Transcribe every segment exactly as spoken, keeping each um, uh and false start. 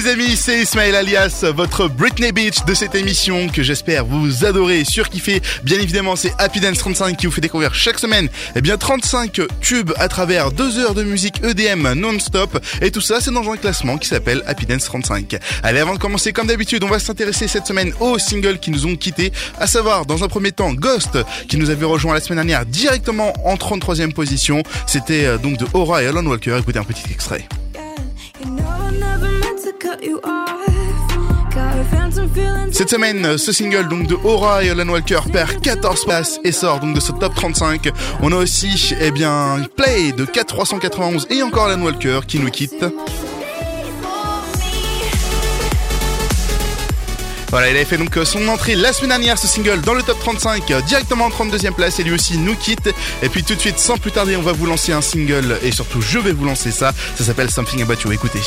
les amis, c'est Ismaël alias votre Britney Beach de cette émission que j'espère vous adorez et surkiffer. Bien évidemment, c'est Happy Dance trente-cinq qui vous fait découvrir chaque semaine eh bien trente-cinq tubes à travers deux heures de musique E D M non-stop. Et tout ça, c'est dans un classement qui s'appelle Happy Dance trente-cinq. Allez, avant de commencer, comme d'habitude, on va s'intéresser cette semaine aux singles qui nous ont quittés. À savoir, dans un premier temps, Ghost, qui nous avait rejoint la semaine dernière directement en trente-troisième position. C'était euh, donc de Aura et Alan Walker. Écoutez un petit extrait. Cette semaine, ce single donc de Aura et Alan Walker perd quatorze places et sort donc de ce top trente-cinq. On a aussi, eh bien, Play de quatre trois cent quatre-vingt-onze et encore Alan Walker qui nous quitte. Voilà, il avait fait donc son entrée la semaine dernière, ce single, dans le top trente-cinq, directement en trente-deuxième place, et lui aussi nous quitte. Et puis tout de suite, sans plus tarder, on va vous lancer un single, et surtout je vais vous lancer ça, ça s'appelle Something About You, écoutez.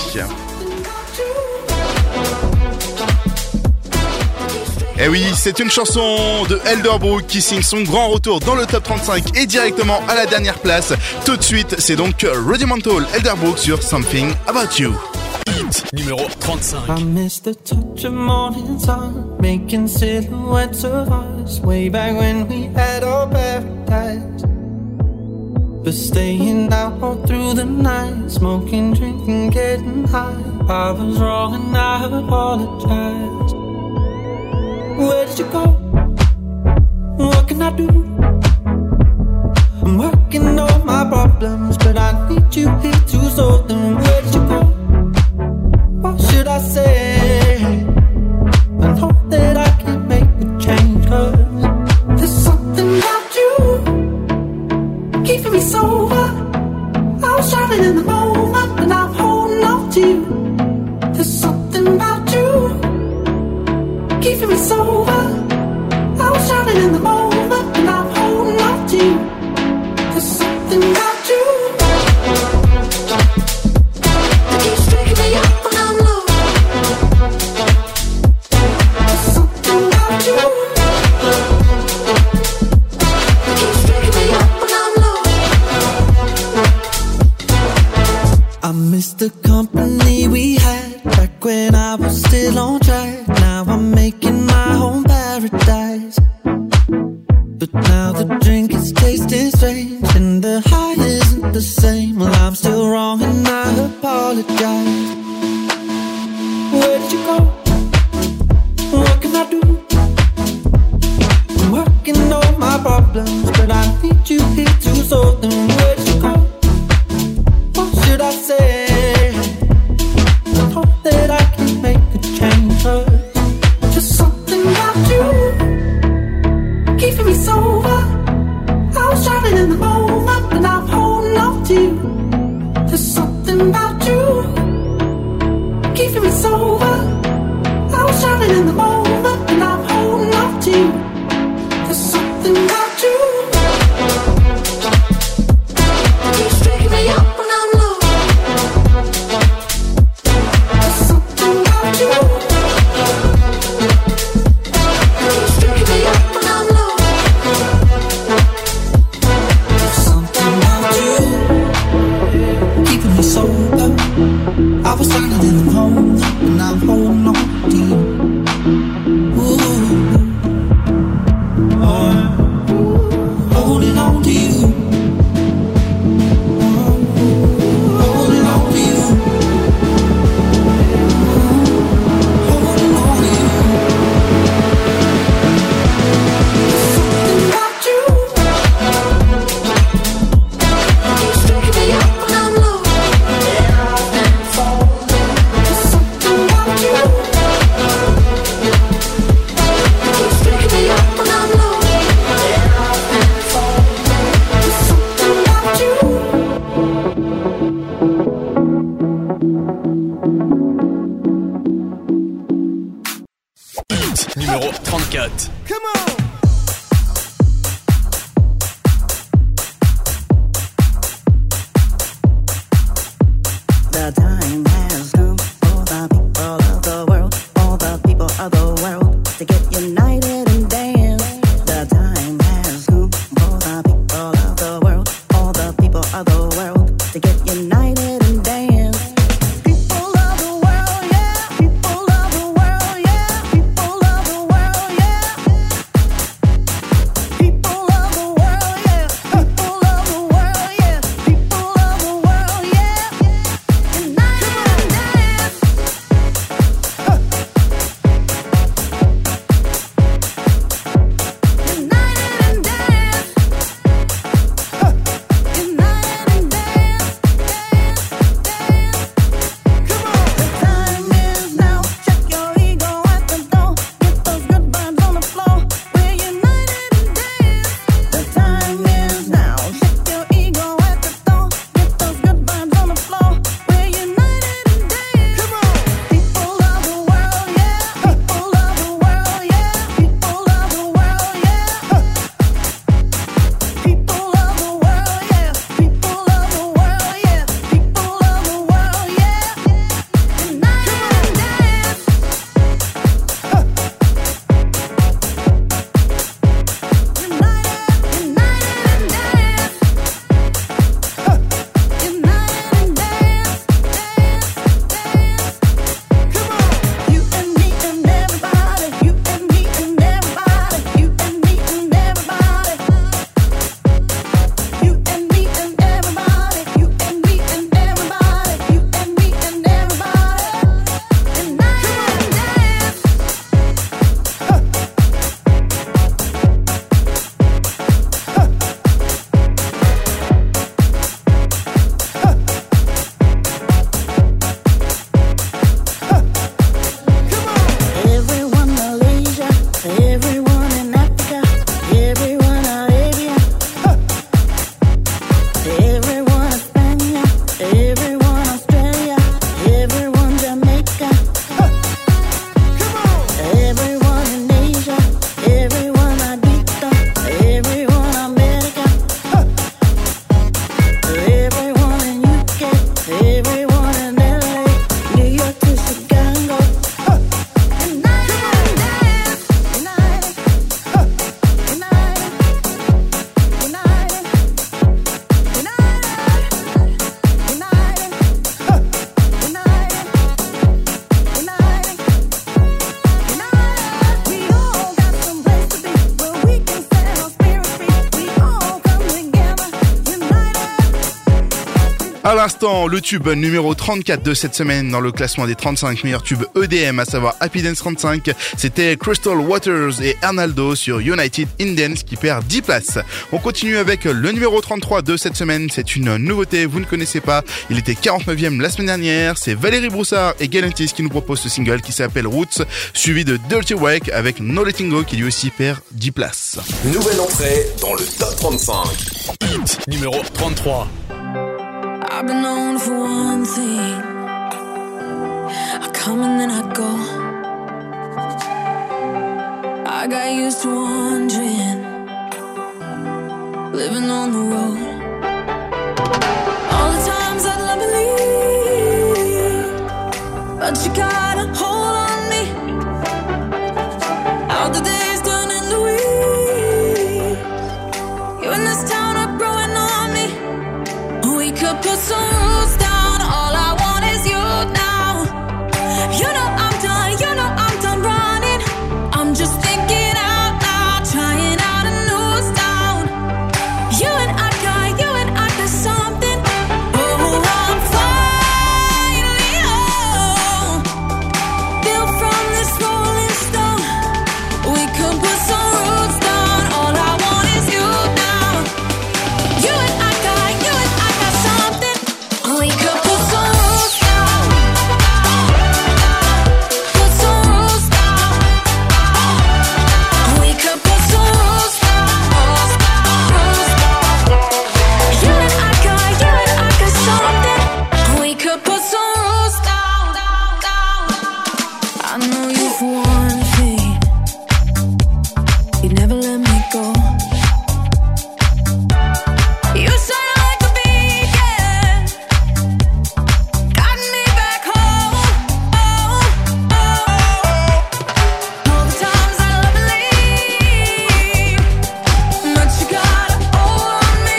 Et oui, c'est une chanson de Elderbrook qui signe son grand retour dans le top trente-cinq et directement à la dernière place. Tout de suite, c'est donc Rudimental Elderbrook sur Something About You. Numéro trente-cinq. I miss the touch of morning sun, making silhouettes of us, way back when we had our paradise. But staying out all through the night, smoking, drinking, getting high, I was wrong and I apologize. Where did you go? What can I do? I'm working on my problems, but I need you here to solve them. Where did you go? What should I say? I know that I can make a change, 'cause there's something about you keeping me sober. I was driving in the moment and I'm holding on to you. There's something about you keeping me sober. I was driving in the moment and I'm holding on to you. There's something about you that keeps picking me up when I'm low. There's something about you that keeps picking me up when I'm low. I miss the company we had back when I was still on track. Now I'm making my own paradise. But now the drink is tasting strange and the high isn't the same. Well, I'm still wrong and I apologize. Where did you go? What can I do? I'm working on my problems, but I need you here to solve them. Where did you go? What should I say? I hope that I can make a change, 'cause there's something about you keeping me sober. I was driving in the moment and I'm holding on to you. There's something about you keeping me sober. I was driving in the moment and I'm holding on to you. There's something about you that keeps picking me up when I'm low. There's something about you that keeps picking me up when I'm low. There's something about you keeping me sober. I was driving in the moment and I'm holding on to you. Ooh. Holding on to you. Holding on to you. Holding on to you. There's something about you that keeps picking me up when I'm low. There's something about you that keeps picking me up when I'm low. There's something about you. Numéro trente-quatre. Come on! The time has come for the people of the world, all the people of the world, to get united and dance. The time has come for the people of the world, all the people of the world, to get united and dance. People of the world, yeah. À l'instant, le tube numéro trente-quatre de cette semaine dans le classement des trente-cinq meilleurs tubes E D M, à savoir Happy Dance trente-cinq, c'était Crystal Waters et Arnaldo sur United in Dance qui perd dix places. On continue avec le numéro trente-trois de cette semaine, c'est une nouveauté, vous ne connaissez pas, il était quarante-neuvième la semaine dernière, c'est Valérie Broussard et Galantis qui nous proposent ce single qui s'appelle Roots, suivi de Dirty Wake avec No Letting Go qui lui aussi perd dix places. Nouvelle entrée dans le top trente-cinq. Hit numéro trente-trois. I've been known for one thing. I come and then I go. I got used to wandering, living on the road. All the times I'd let me leave, but you got a hold on me. How the days turn into weeks. You in this town are growing on me. We could put some rules down. All I want is you now. You know I'm done, you know I'm done running. I'm just thinking out loud, trying out a new style. You and I got, you and I got something. Oh, I'm finally home. Built from this rolling stone. We could put some roots down. All I want is you now. You and I got, you and I got something. We could put some roots down. Put some roots down. We could put some roots down. You and I got, you and I got something. We could put some roots down. I know you for one thing. You never let me go. You shine like a beacon, got me back home. Oh, oh, oh. All the times I love to leave, but you got a hold on me.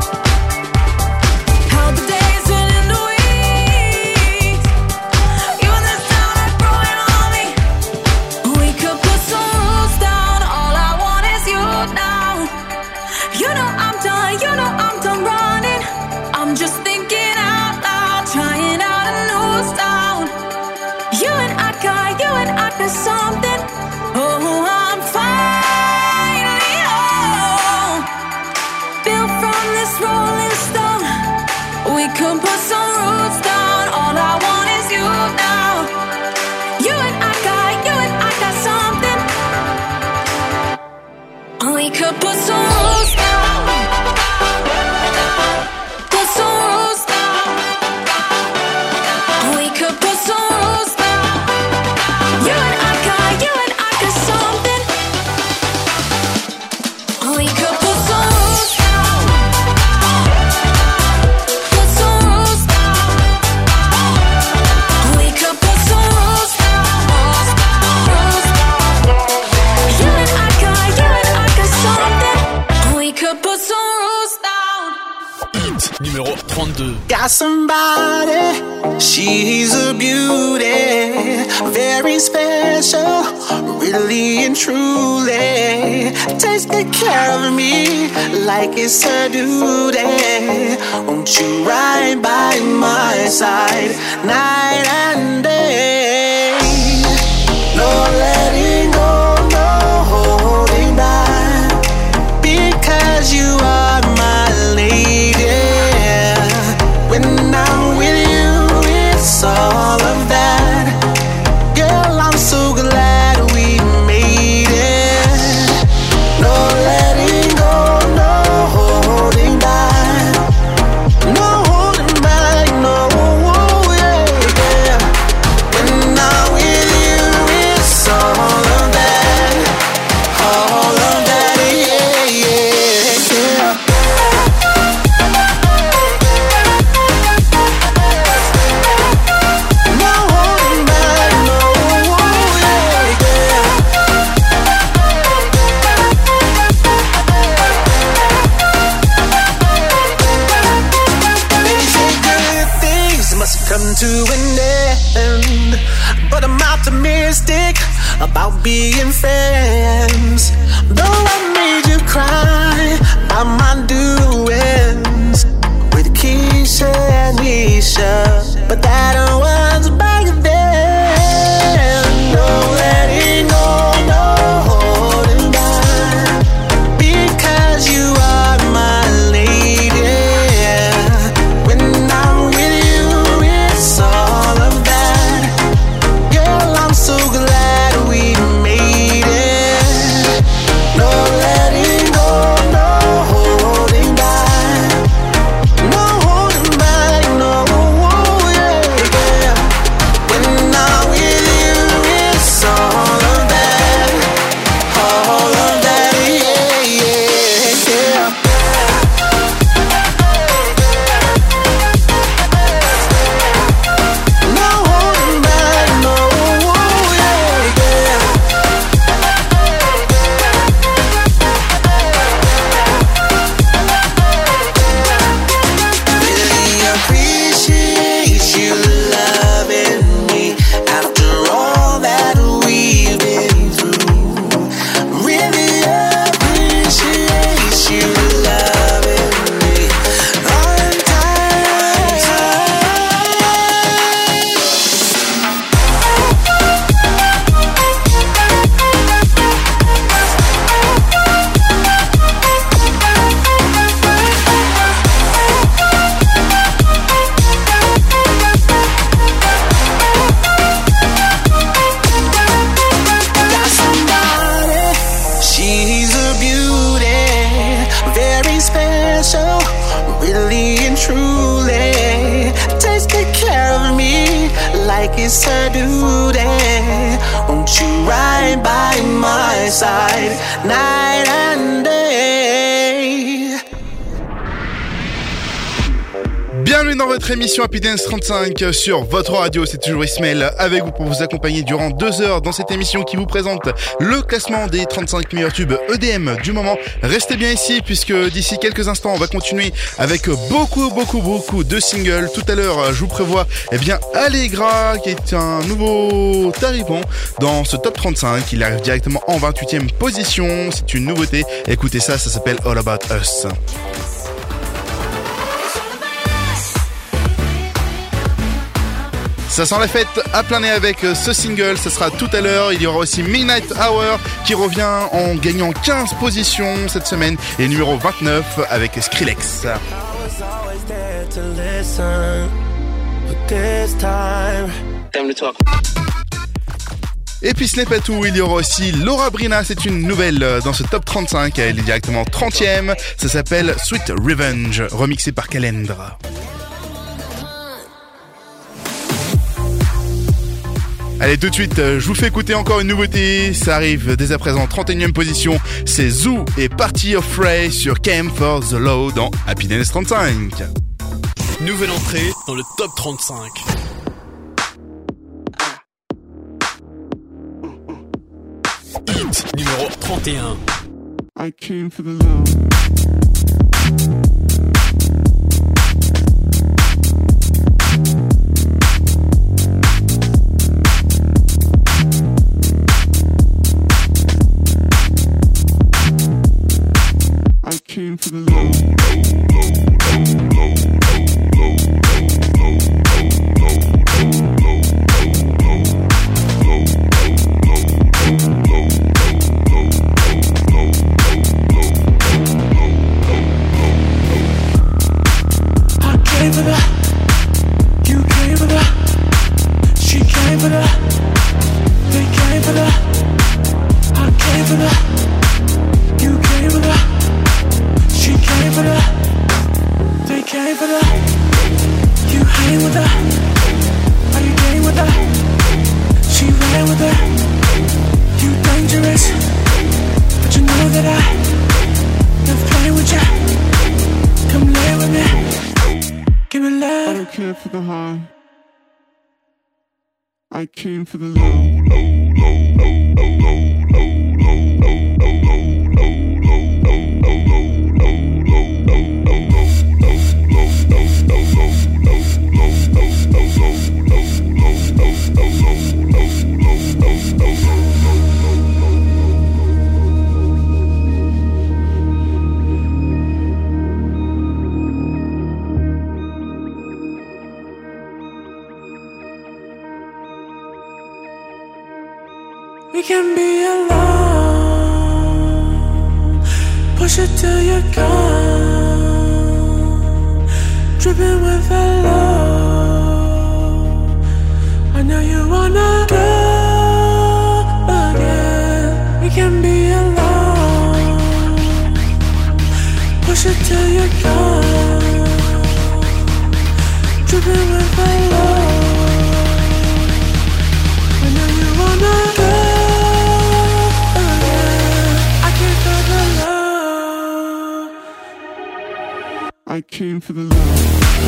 How the days turn into weeks. You and this town are growing on me. We could put some rules down. All I want is you now. You know I'm done, you know I'm done running. I'm just thinking out loud, trying out a new style. You and I got, you and I got something. Oh, I'm finally home. Built from this rolling stone. We could put some roots down. All I want is you now. You and I got, you and I got something. We could put some rules down. Put some rules down. We could put some rules down. You and I got, you and I got something. We could put some rules down. Put some rules down. We could put some rules down. You and I got, you and I got something. We could put some rules down. Hit numéro trente-deux. Got somebody, she's a beauty, very special, really and truly, takes good care of me like it's her duty. Won't you ride by my side night and day? No letting go, no holding back, because you are my lady. When I'm with you, it's all of that. Girl, I'm so glad we made it. No letting go, no holding back, no holding back, no, yeah, yeah. When I'm with you, it's all of that, all of that, yeah, yeah, yeah. No holding back, no, yeah, yeah. They say good things must come to an end, but I'm optimistic about being friends. Though I made you cry by my doings with Keisha and Felicia, but that one's back then. No letting go, no holding back, because you are my lady. When I'm with you, it's all of that. Girl, I'm so glad we made it. No letting go, no holding back, no holding back, no, yeah, yeah. When I'm with you, it's all of that, all of that, yeah, yeah, yeah. No holding back, no, yeah, yeah. Really appreciate you loving me after all that we've been through. Really appreciate you loving me all the time. Got somebody, she's a beauty, very special, really and truly. Takes good care of me like it's her duty. Won't you ride by my side night and day? Bienvenue dans votre émission Happy Dance trente-cinq sur votre radio, c'est toujours Ismaël avec vous pour vous accompagner durant deux heures dans cette émission qui vous présente le classement des trente-cinq meilleurs tubes E D M du moment. Restez bien ici puisque d'ici quelques instants on va continuer avec beaucoup beaucoup beaucoup de singles. Tout à l'heure je vous prévois eh bien Allegra qui est un nouveau arrivant dans ce top trente-cinq. Il arrive directement en vingt-huitième position, c'est une nouveauté. Écoutez ça, ça s'appelle All About Us. Ça sent la fête à plein nez avec ce single, ça sera tout à l'heure. Il y aura aussi Midnight Hour qui revient en gagnant quinze positions cette semaine et numéro vingt-neuf avec Skrillex. I was always there to listen, but this time, time to talk. Et puis ce n'est pas tout, il y aura aussi Laura Brina, c'est une nouvelle dans ce top trente-cinq, elle est directement trentième, ça s'appelle Sweet Revenge, remixé par Calendra. Allez, tout de suite, je vous fais écouter encore une nouveauté, ça arrive dès à présent, trente et unième position, c'est Zoo et Party of Frey sur Came for the Low dans Happy Dance trente-cinq. Nouvelle entrée dans le top trente-cinq. Hit numéro trente et un. I came for the low. I came for the low. I came for the, you came for the, she came for the, they came for the, I came for the, you came for the, she came for the, they came for the, you hang with her, are you game with her, she ran with her, you dangerous, but you know that I love playing with you, come lay with me, give me I love. don't care for the high. I came for the low. can be alone. Push it till you're gone, dripping with love. I know you wanna go again. We can be alone. Push it till you're gone, dripping with love. I know you wanna go again. I came for the love. I came for the love.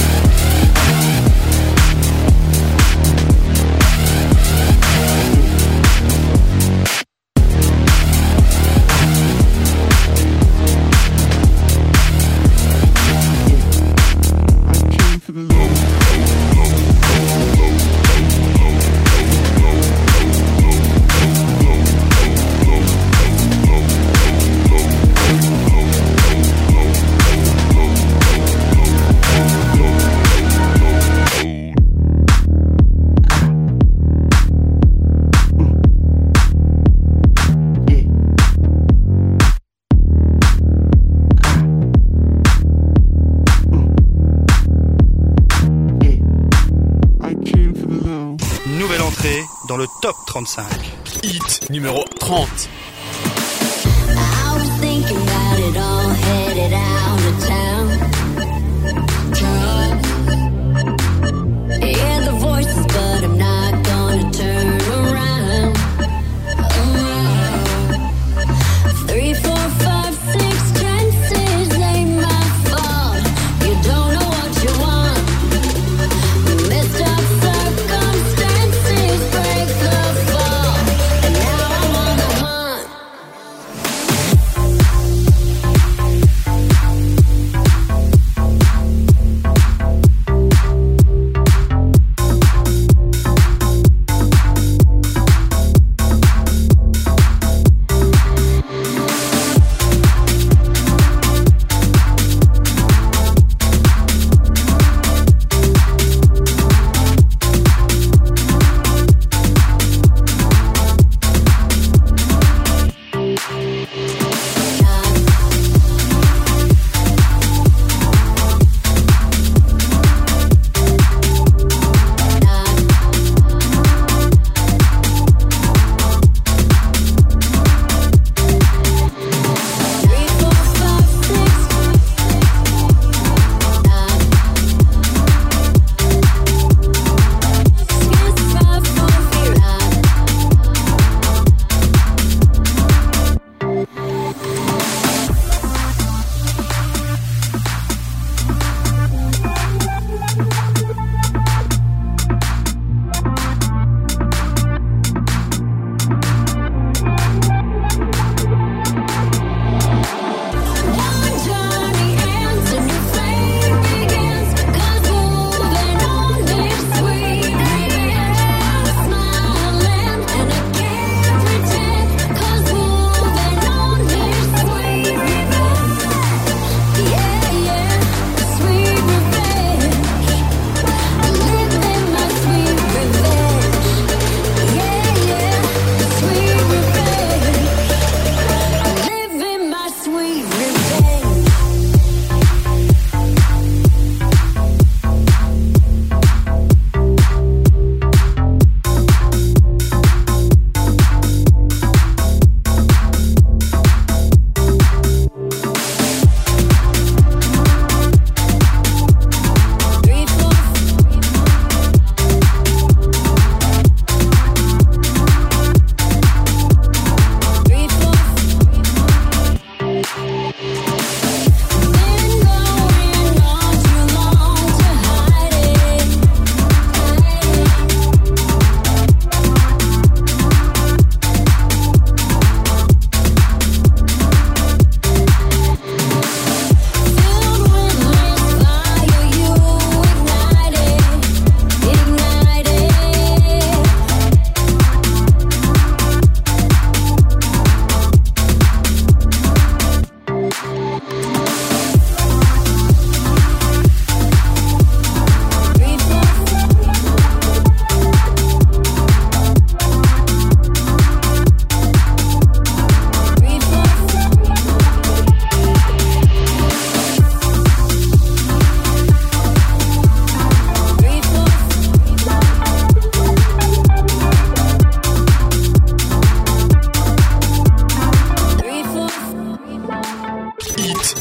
Dans le top trente-cinq. Hit numéro trente. I was thinking about it all, headed out of town. Hear the voices, but I'm not gonna turn around. Three, four, five, six chances ain't my fault. You don't know what you want. Messed up circumstances break the fall, and now I'm on the hunt.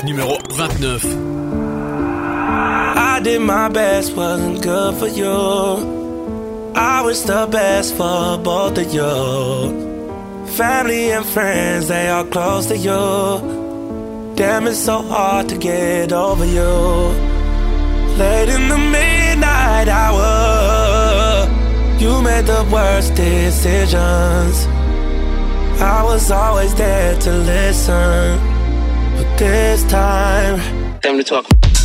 numéro vingt-neuf. I did my best, wasn't good for you. I wish the best for both of you. Family and friends, they are close to you. Damn, it's so hard to get over you. Late in the midnight hour, you made the worst decisions. I was always there to listen, but this time, time to talk.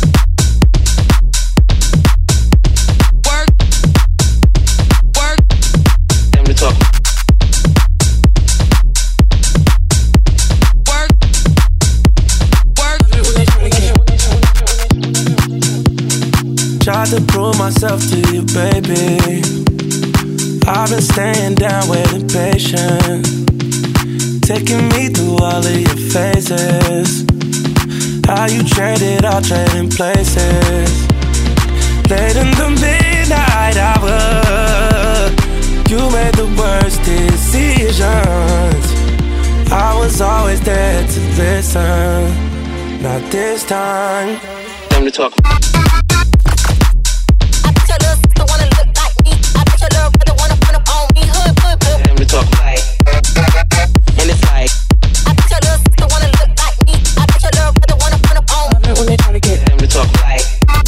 Work, work, time to talk. Work, work. Tried to prove myself to you, baby. I've been staying down, waiting patient, taking me through all of your phases. How you traded, all trading places. Late in the midnight hour, you made the worst decisions. I was always there to listen. Not this time. Time to talk. Time to talk. And it's like I bet your little sister wanna look like me. I bet your little brother wanna put up on me. When they try to get them to talk like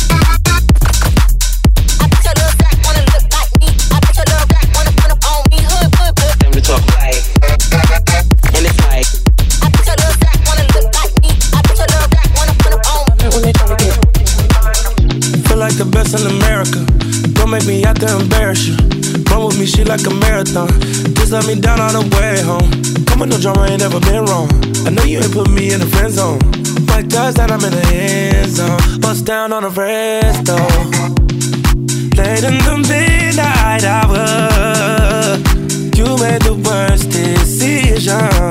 I bet your little sack wanna look like me. I bet your little rack wanna put up on me. Hood, hood, hood. Them to talk like and it's like I bet your little sack wanna look like me. I bet your little rack wanna put up on me. When they try to get feel like the best in America. Don't make me out there embarrass you. Run with me, she like a marathon. Just let me down all the way home. Come with no drama, ain't never been wrong. I know you ain't put me in the friend zone. Like touchdown, I'm in the end zone. Bust down on the resto. Late in the midnight hour, you made the worst decisions.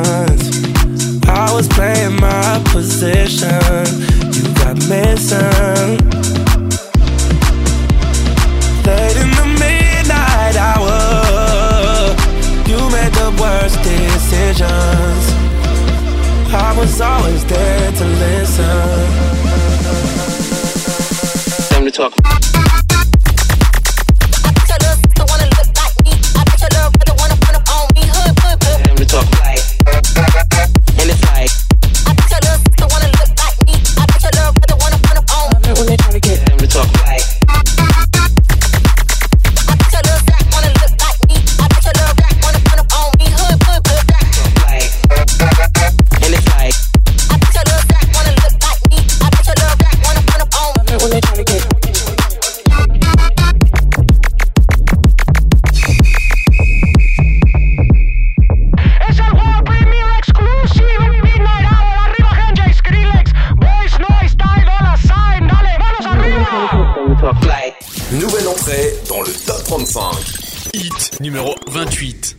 I was playing my position. You got missing. Late in the midnight hour, you made the worst decisions. I was always there to listen. Time to talk. I bet your little sister wanna look like me. I bet your little brother wanna put up on me. Hood, hood, hood. Time to talk like and it's like I bet your little sister wanna look like me. I bet your little brother wanna put up on me. When they try to get time to talk like nouvelle entrée dans le top trente-cinq. Hit numéro vingt-huit.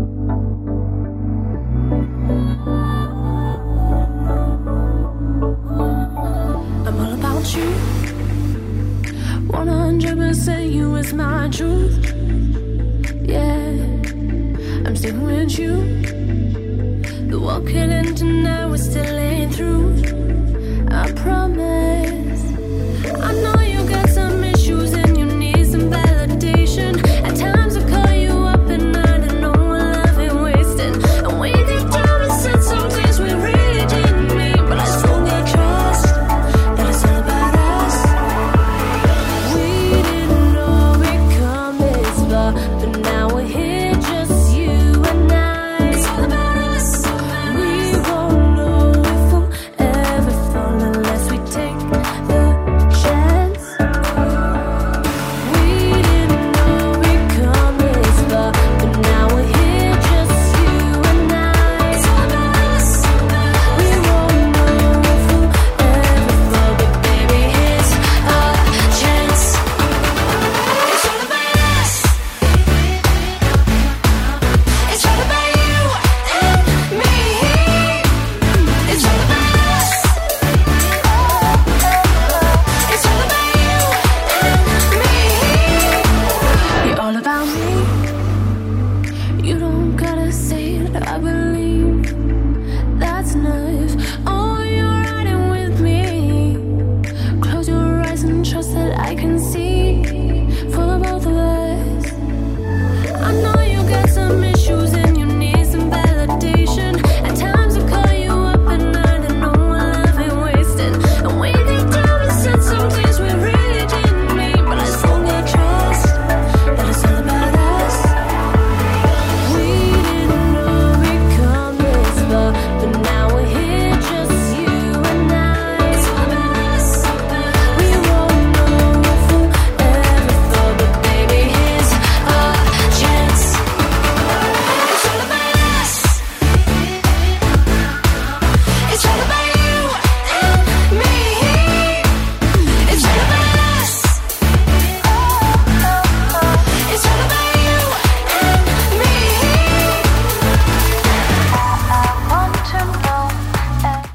I'm all about you. one hundred percent you is my truth. Yeah, I'm sticking with you. The walk killing tonight, we still ain't through. I promise. I know you got some issues and you need some validation. At times I call you up at night and know my love ain't wasting. And we get down and said some things we really didn't mean, but I still got trust that it's all about us. We didn't know we'd come this far, but now we're here, just you and I. It's all about us. We won't know if we'll ever fall unless we take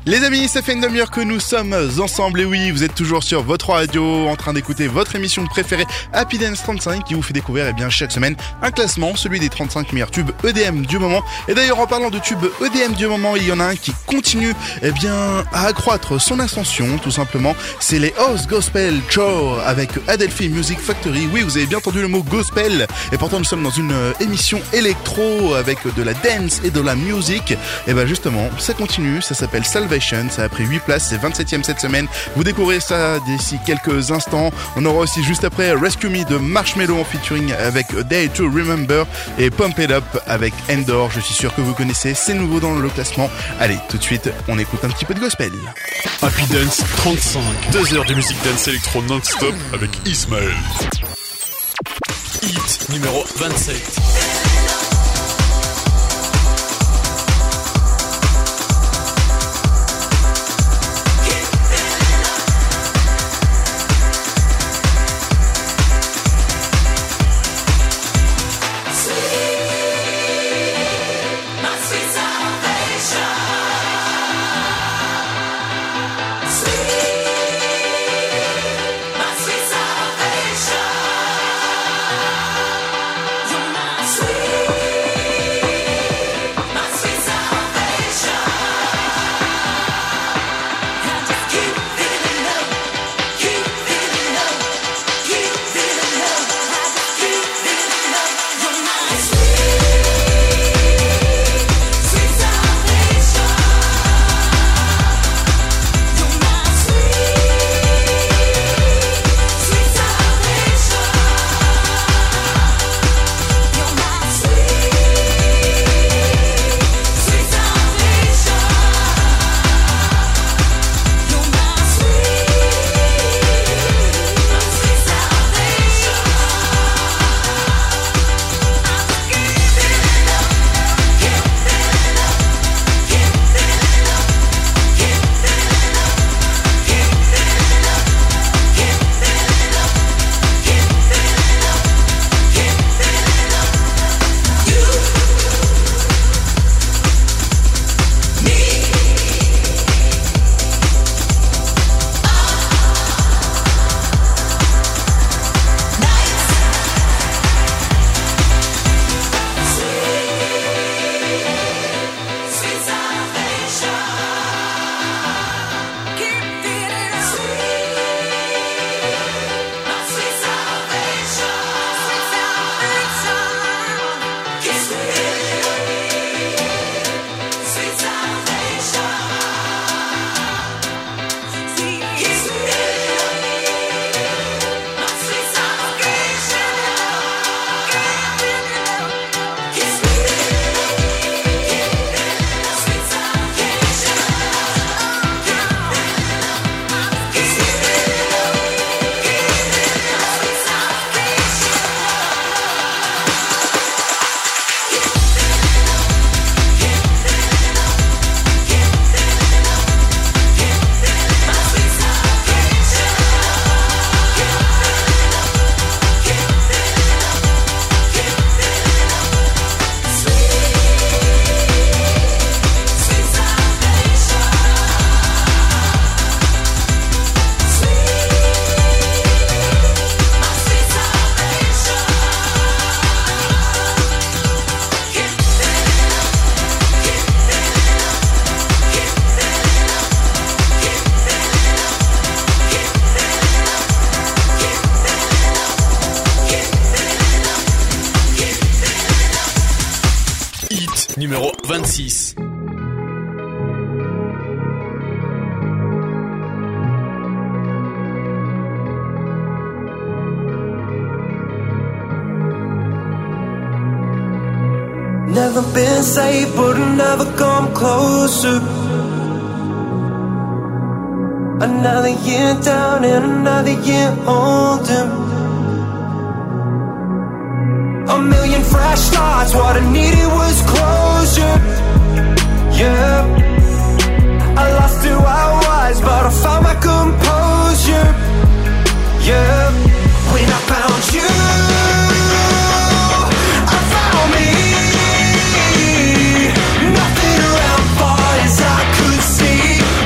Les amis, ça fait une demi-heure que nous sommes ensemble et oui, vous êtes toujours sur votre radio en train d'écouter votre émission préférée Happy Dance trente-cinq qui vous fait découvrir eh bien, chaque semaine un classement, celui des trente-cinq meilleurs tubes E D M du moment. Et d'ailleurs en parlant de tubes E D M du moment, il y en a un qui continue eh bien, à accroître son ascension tout simplement. C'est les House Gospel Choir avec Adelphi Music Factory. Oui, vous avez bien entendu le mot gospel et pourtant nous sommes dans une émission électro avec de la dance et de la music. Et ben justement, ça continue, ça s'appelle Salvation. Ça a pris huit places, c'est vingt-septième cette semaine. Vous découvrez ça d'ici quelques instants. On aura aussi juste après Rescue Me de Marshmello en featuring avec Day to Remember et Pump It Up avec Endor. Je suis sûr que vous connaissez, c'est nouveau dans le classement. Allez, tout de suite, on écoute un petit peu de gospel. Happy Dance trente-cinq, deux heures de musique dance électro non-stop avec Ismaël. Hit numéro vingt-sept. numéro vingt-six. Never been saved, but never come closer. Another year down and another year older. A million fresh starts, what I needed was closure. Yeah, I lost who I was, but I found my composure. Yeah, when I found you, I found me. Nothing around far as I could see.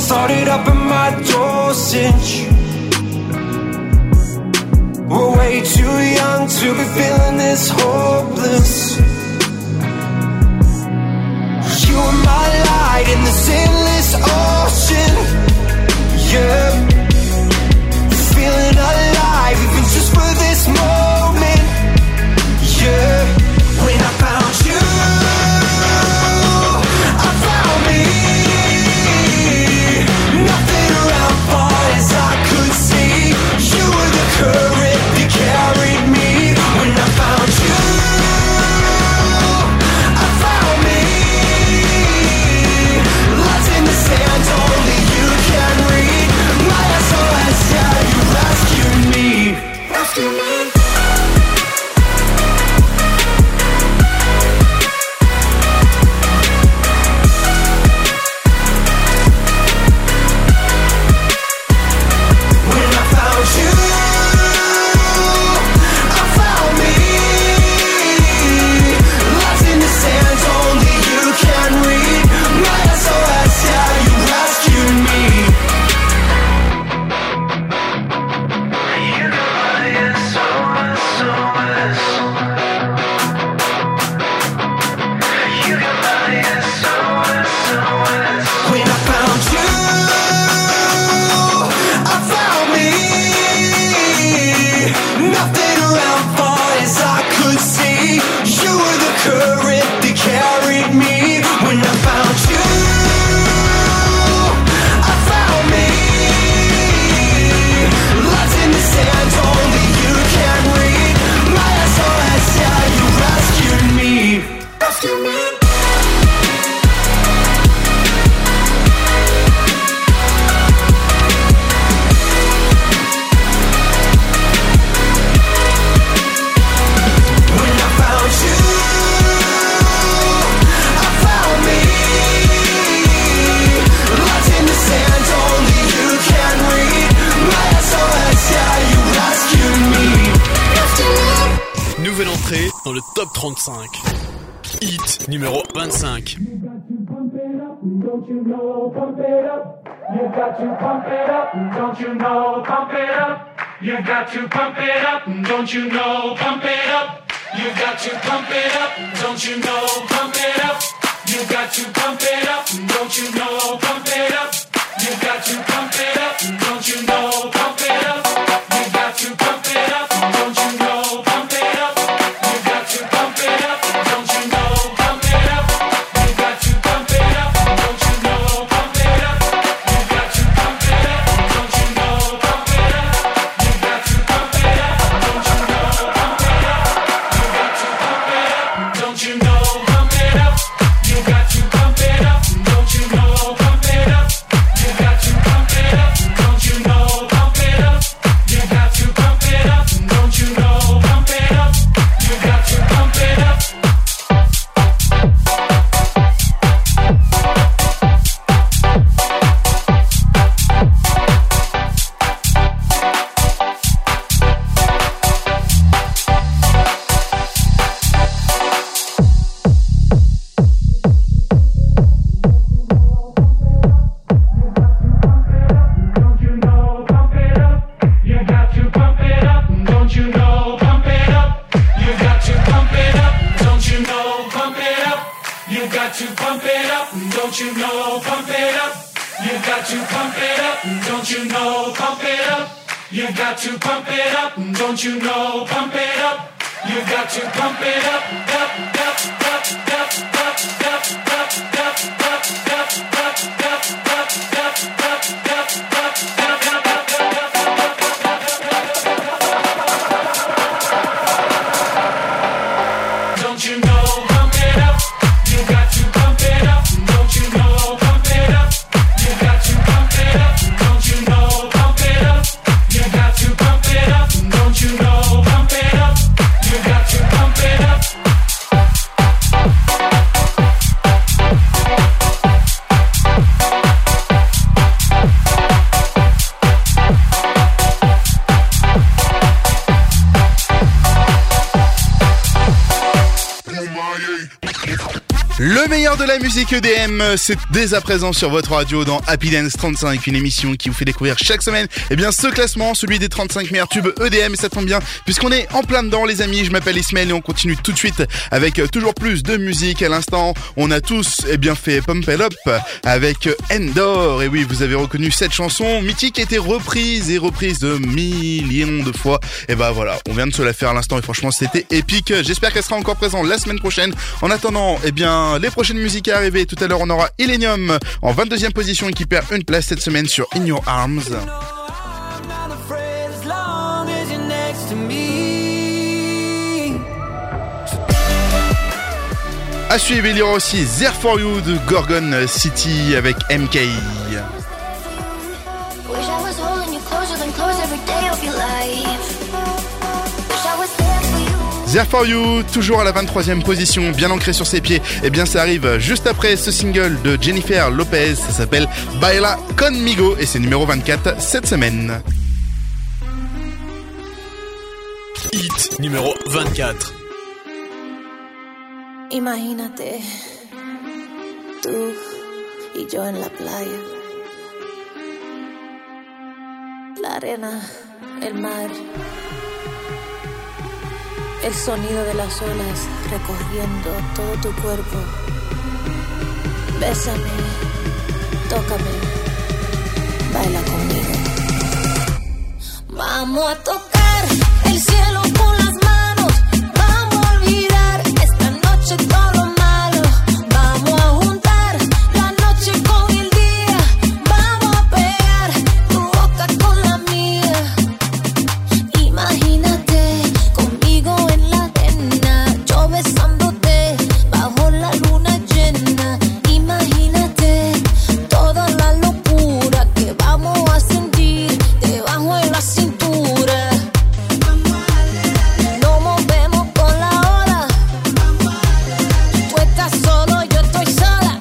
started up in my dosage. We're way too young to be feeling this hopeless. You were my light in this endless ocean. Yeah, feeling alive even just for this moment. Yeah, when I found you, I found me. Nothing around far as I could see. You were the current that carried me. When I found you, I found me. Lost in the sand, only you can read. My S O S, yeah, you rescued me. Rescued me. Dans le top trente-cinq. Hit numéro vingt-cinq. Don't you know, pump it up. You got to pump it up. Don't you know, pump it up. You got to pump it up. Don't you know, pump it up. You got to pump it up. Don't you know, pump it up. You got to pump it up. Don't you know, pump it up. You got to pump it up. Don't you know, pump it up. You got to pump it up. Don't you know, pump it up. You got to pump it up. Don't you know, pump it up. You got to pump it up. Don't you know, pump it up. You got to pump it up. Don't you know, pump it up. You got to pump it up. Don't you know, pump it up. You got to pump it up. Don't you know, pump it up. You got to pump it up. Don't you know, pump it up. You got to pump it up. Don't you know, pump it up. You got to pump it up. Don't you know, pump it up. You got to pump it up. Don't you know, pump it up. You got to pump it up. Don't you know, pump it up. You got to pump it up. Don't you know, pump it up. You got to pump it up. Up, up, up, up, up, up, up, up, up, up, up, up, up, up, up, Don't you know, pump it up. You got to pump it up. Don't you know, pump it up. You got to pump it up. Don't you know, pump it up. You got to pump it up. Don't you know, pump it up. You got to pump it up. Le meilleur meilleur de la musique E D M, c'est dès à présent sur votre radio dans Happy Dance trente-cinq, une émission qui vous fait découvrir chaque semaine eh bien ce classement, celui des trente-cinq meilleurs tubes E D M, et ça tombe bien puisqu'on est en plein dedans les amis. Je m'appelle Ismaël et on continue tout de suite avec toujours plus de musique. À l'instant, on a tous eh bien fait Pump It Up avec Endor, et oui, vous avez reconnu cette chanson mythique qui a été reprise et reprise de millions de fois. Et bah voilà, on vient de se la faire à l'instant et franchement c'était épique. J'espère qu'elle sera encore présente la semaine prochaine. En attendant, eh bien les prochaines musiques à arriver, tout à l'heure on aura Illenium en vingt-deuxième position et qui perd une place cette semaine sur In Your Arms. À suivre, il y aura aussi There For You de Gorgon City avec M K. There For You, toujours à la vingt-troisième position, bien ancré sur ses pieds. Et bien ça arrive juste après ce single de Jennifer Lopez, ça s'appelle Baila Conmigo et c'est numéro vingt-quatre cette semaine. Hit numéro vingt-quatre. Imagínate, tú y yo en la playa, la arena, el mar, el sonido de las olas recorriendo todo tu cuerpo. Bésame, tócame, baila conmigo. Vamos a tocar el cielo con las manos, vamos a olvidar esta noche todo lo malo. Vamos a juntar la noche con el día, vamos a pegar tu boca con la mía. Imagínate conmigo en la arena, yo besándote bajo la luna llena. Imagínate toda la locura que vamos a sentir debajo de la cintura. Nos movemos con la ola, tú estás solo, yo estoy sola.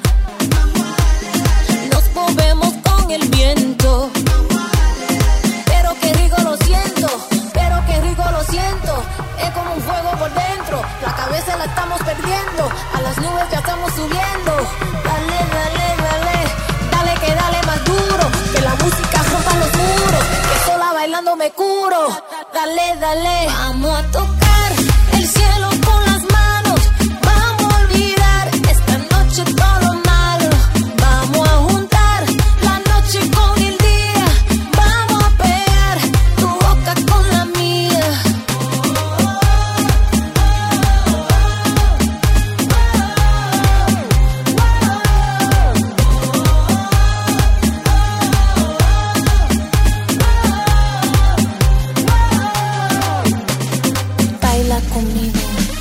Nos movemos con el viento, pero qué rico lo siento, pero qué rico lo siento. Es como un fuego por dentro, la cabeza la estamos perdiendo, a las nubes ya estamos subiendo. Dale, dale, dale, dale que dale más duro, que la música rompa los muros, que sola bailando me curo. Dale, dale, vamos a tocar el cielo con las manos, vamos a olvidar esta noche todo lo malo. Vamos a juntar la noche con el día, vamos a pegar tu boca con la mía. Baila conmigo.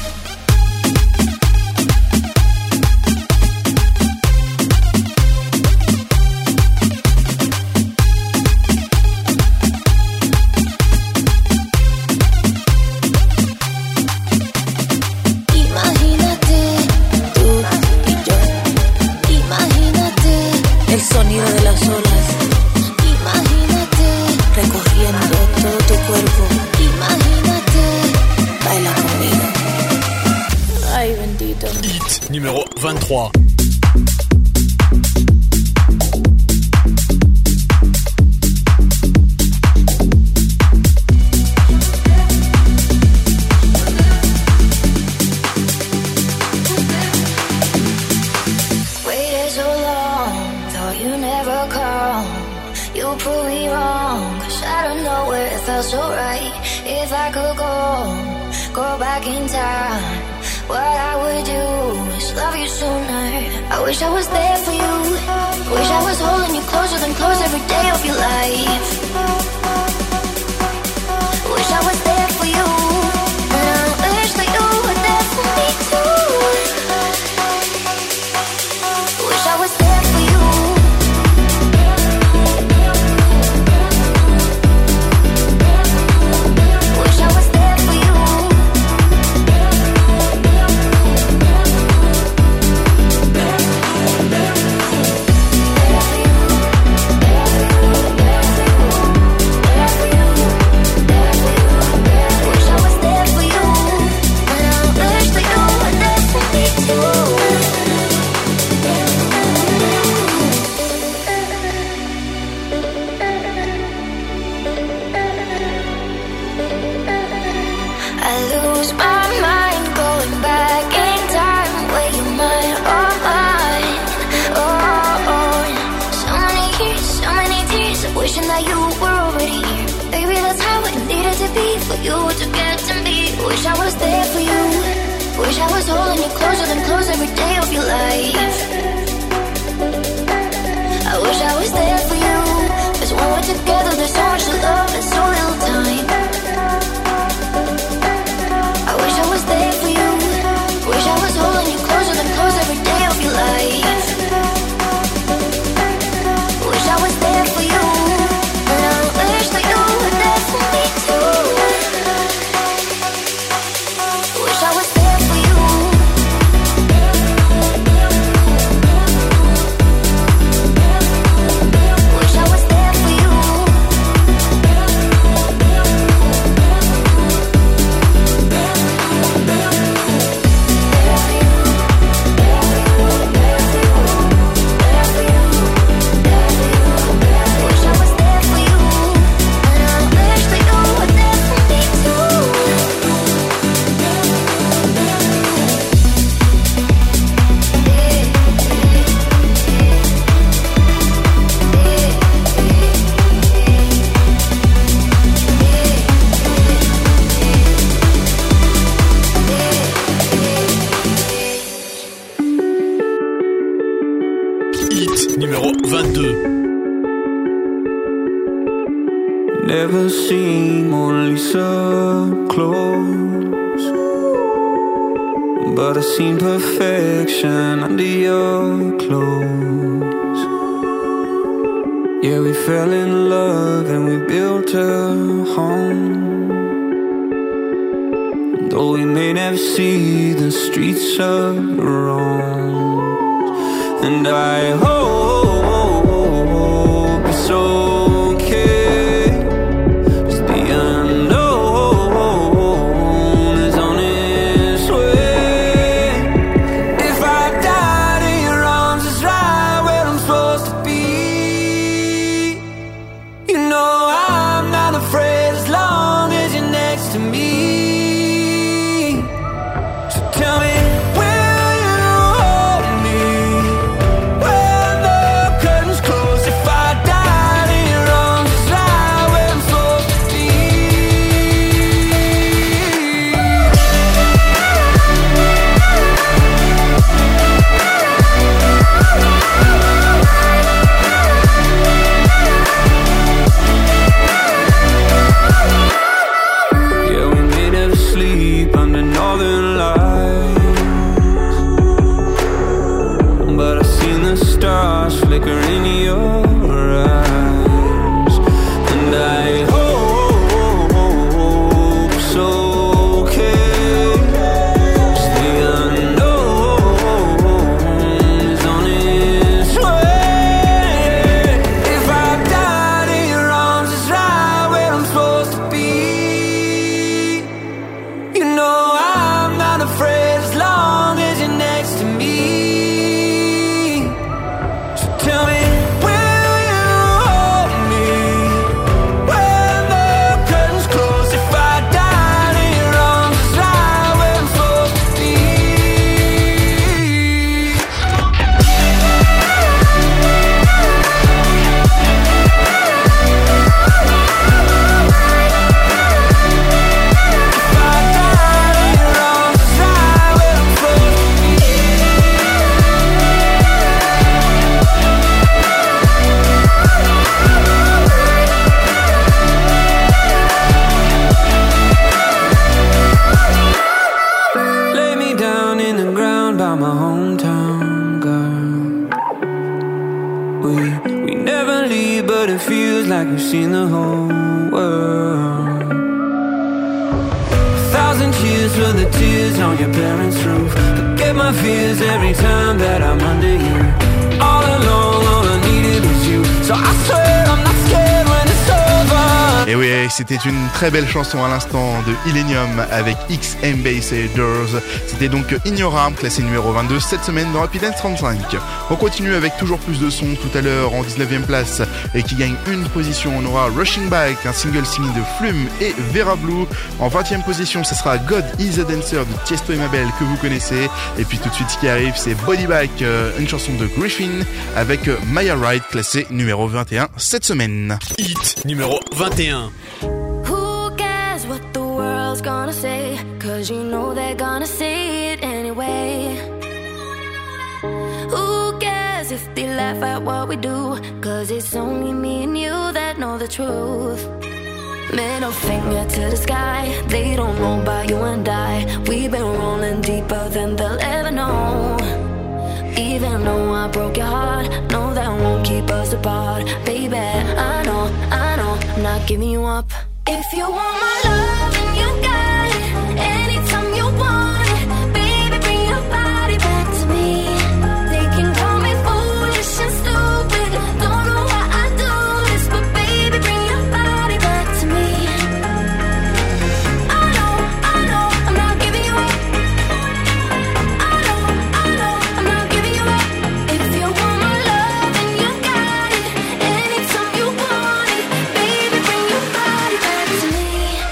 Imagínate tú y yo, imagínate el sonido de las olas, imagínate recorriendo todo tu cuerpo, imagínate, baila conmigo. Ay, bendito. Hit numéro vingt-trois. Waited so long, thought you never come. You prove me wrong, cause I don't know where it felt so right. If I could go, go back in time, what I would do is love you sooner. I wish I was there for you, wish I was holding you closer than close every day of your life. Wish I was there for you, and I wish that you were there for me too. Wish I was there for you. Wish I was there for you. There for you. wish I was there for you. Wish I was holding you closer than close every day of your life. I wish I was there for you. Cause when we're together there's so much to love and so little time. I wish I was there for you. Wish I was holding you closer than close every day of your life. Wish I was there for you. And I wish that you were there for me too. Wish I was there for you. Wish I was there for you. Wish I was there for you. And I wish that you were there for me too. Hit numéro vingt-deux. Never seen Mona Lisa close, but I seen perfection under your clothes. Yeah, we fell in love and we built a home. Though we may never see the streets of Rome. And I hope it's okay, 'cause the unknown is on its way. If I died in your arms, it's right where I'm supposed to be. You know I'm not afraid as long as you're next to me. So tell me, will you hold me when the curtains close? If I died in your arms, it's right where I'm supposed to be. Yeah, we may never sleep under northern lights, but I've seen the stars flicker in your eyes. And I hope it's okay, 'cause the unknown is on its way. If I died in your arms, it's right where I'm supposed to be. You know I'm not afraid as long as you're next to me. So tell me, will you hold me when the curtains close? If I died in your arms, it's right where I'm supposed to be. If I died in your arms, it's right where I'm supposed to be. Lay me down in the ground by my hometown girl. We we never leave, but it feels like we've seen the whole world. A thousand cheers for the tears on your parents' roof. Forget my fears every time that I'm under you. All along, all I needed was you. So I swear I'm not scared when it's over. Et oui, c'était une très belle chanson à l'instant de Illenium avec X Ambassadors. C'était donc In Your Arms, classé numéro vingt-deux cette semaine dans Happy Dance trente-cinq. On continue avec toujours plus de sons. Tout à l'heure en dix-neuvième place et qui gagne une position, on aura Rushing Back, un single signé de Flume et Vera Blue. En vingtième position, ce sera God is a Dancer de Tiesto et Mabel que vous connaissez. Et puis tout de suite, ce qui arrive, c'est Body Back, une chanson de Griffin avec Maya Wright, classé numéro vingt et un cette semaine. Hit numéro vingt et un. Who cares what the world's gonna say? 'Cause Cause you know they're gonna say it anyway. Who cares if they laugh at what we do? Cause it's only me and you that know the truth. Middle finger to the sky. They don't know about you and I. We've been rolling deeper than they'll ever know. Even though I broke your heart, no, that won't keep us apart. Baby, I know, I know, I'm not giving you up. If you want my love, then you got it. Anytime you want it, baby, bring your body back to me. They can call me foolish and stupid. Don't know why I do this, but baby, bring your body back to me. I know, I know, I'm not giving you up. I know, I know, I'm not giving you up. If you want my love, then you got it. Anytime you want it, baby, bring your body back to me.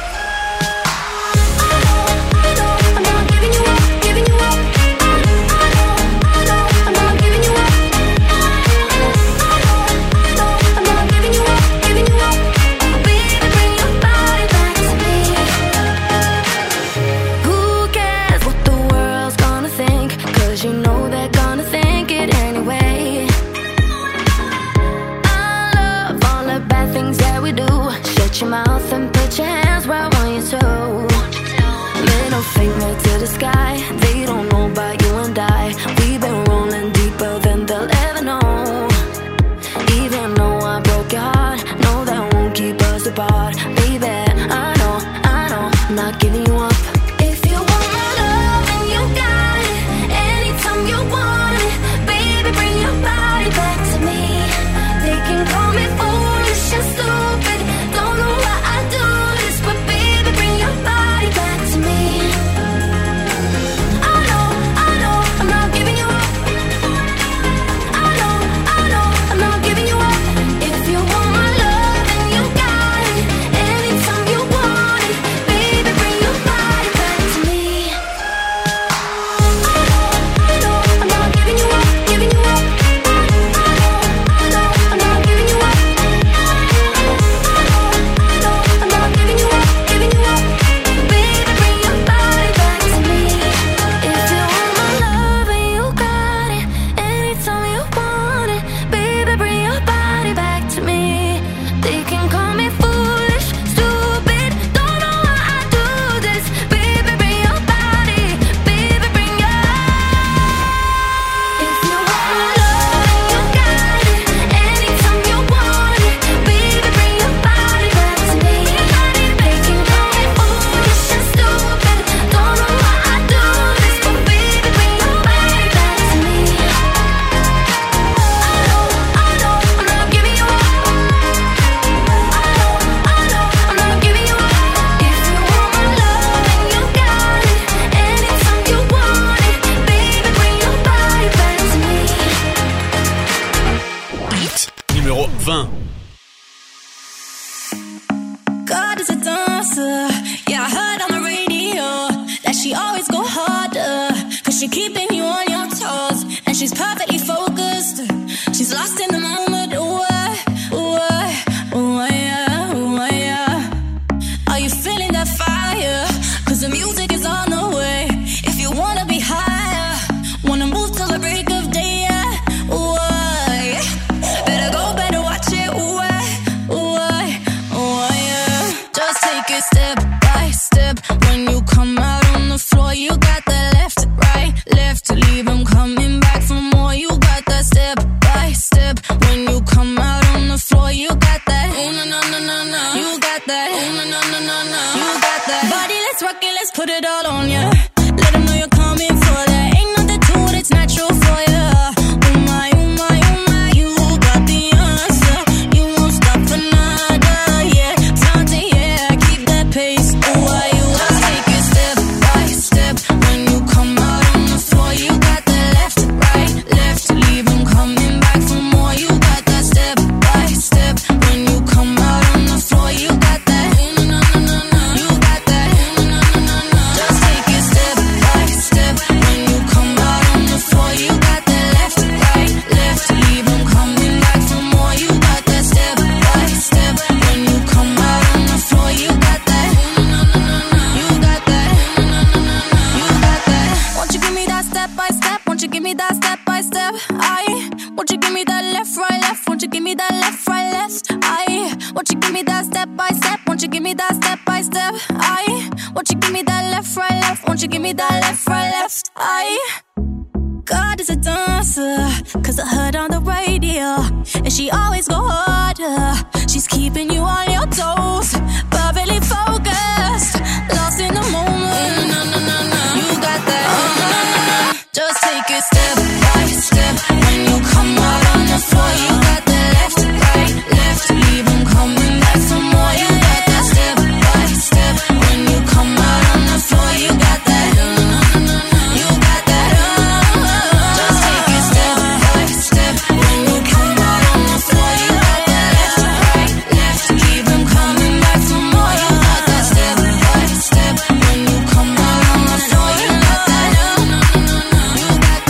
I know, I know, I'm not giving you up, giving you up. I know, I know, I'm not giving you up. I know, I know, I'm not giving you up, giving you up. Baby, bring your body back to me. Who cares what the world's gonna think? Cause you know they're gonna think it anyway. I love all the bad things that we do. Shut your mouth and put your hands where I want you to. Middle finger to the sky. They don't know about you and I. We've been rolling deeper than they'll ever know. Even though I broke your heart, no, that won't keep us apart. Baby, I know, I know, I'm not giving you up. If you want my love, then you got it. Anytime you want it, baby, bring your body back to me. They can call me foolish and stupid. Don't know why I do this, but baby, bring your body back to me. I know, I know, I'm not giving you up. I know, I know, I'm not giving you up. If you want my love, then you got it. Anytime you want it, baby, bring your body back to me. I know, I know, I'm not giving you up, giving you up. I know, I know, I'm not giving you up. I know, I know, I'm not giving you up, giving you up. Baby, bring your body back to me. If you want my love and you got it, anytime you want it, baby, bring your body back to me. They can call me foolish, stupid, don't know why I do this. Baby, bring your body, baby, bring your. If you want my love and you got it, anytime you want it, baby, bring your body back to me. They can call me foolish and stupid, don't know why I do this, but baby, bring your body back to me. I know, I know, I'm not giving you up. I know, I know, I'm not giving you up. If you want my love and you got it, anytime you want it, baby, bring your body back to me. Hit numéro vingt. God is a dancer. Yeah, I heard on the radio that she always go harder. Cause she keeping you on your toes. And she's perfectly focused. She's lost in the moment. Ooh, ah, ooh, ah, ooh, ah, yeah, ooh, ah, yeah. Are you feeling that fire? Cause the music is on the way. If you wanna be higher, wanna move till the break of day, yeah. Ooh, ah, yeah. Better go, better watch it. Ooh, ah, ooh, ah, ooh, ah, yeah. Just take it step by step. When you come out on the floor, you got that left, right, left to leave them coming back for more. You got that step by step. When you come out on the floor, you got that. Oh, no, no, no, no, no. You got that. Oh, no, no, no, no, no. You got that. Body, let's rock it, let's put it all on ya. Let them know you're coming for that. Ain't nothing to it, it's natural for ya. Oh my, oh my, oh my. You got the answer. You won't stop for nada, yeah. Time to, yeah, keep that pace. Oh, why you just take it step by step. When you come out on the floor, you got that left, right, left to leave them coming back for more. You got that step by step. When you come out on the floor, you got that. Oh, no, no, no, no, no. You got that. Oh, no, no, no, no, no. Just won't you give me that step by step? Won't you give me that step by step? I, won't you give me that left, right, left? Won't you give me that left, right, left? I, God is a dancer, cause I heard on the radio, and she always go harder. She's keeping you on your toes, perfectly focused, lost in the moment. No, no, no, no. You got that. Uh, just take it step by step. When you come out on the floor, you got that left, right, left. Leave them coming back some more. You got that step by step. When you come out on the floor, you got that. You got that. Just take it step by step. When you come out on the floor, you got that left, right, left. Leave them coming back some more. You got that step by step. When you come out on the floor, you got that. You got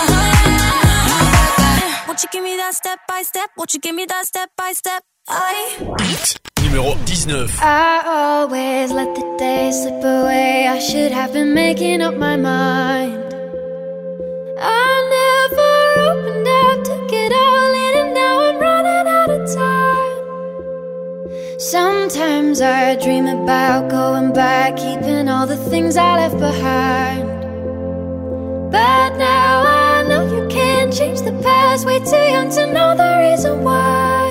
that. Won't you give me that step by step? Won't you give me that step by step? I. Hit numéro dix-neuf. I always let the day slip away. I should have been making up my mind. I never opened up, took it all in, and now I'm running out of time. Sometimes I dream about going back, keeping all the things I left behind. But now I know you can't change the past. Way too young to know the reason why.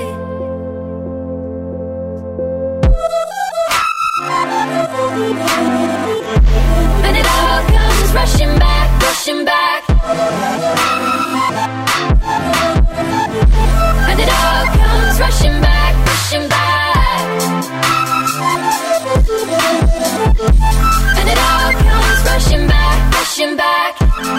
And it all comes rushing back, rushing back. And it all comes rushing back, rushing back. And it all comes rushing back, rushing back.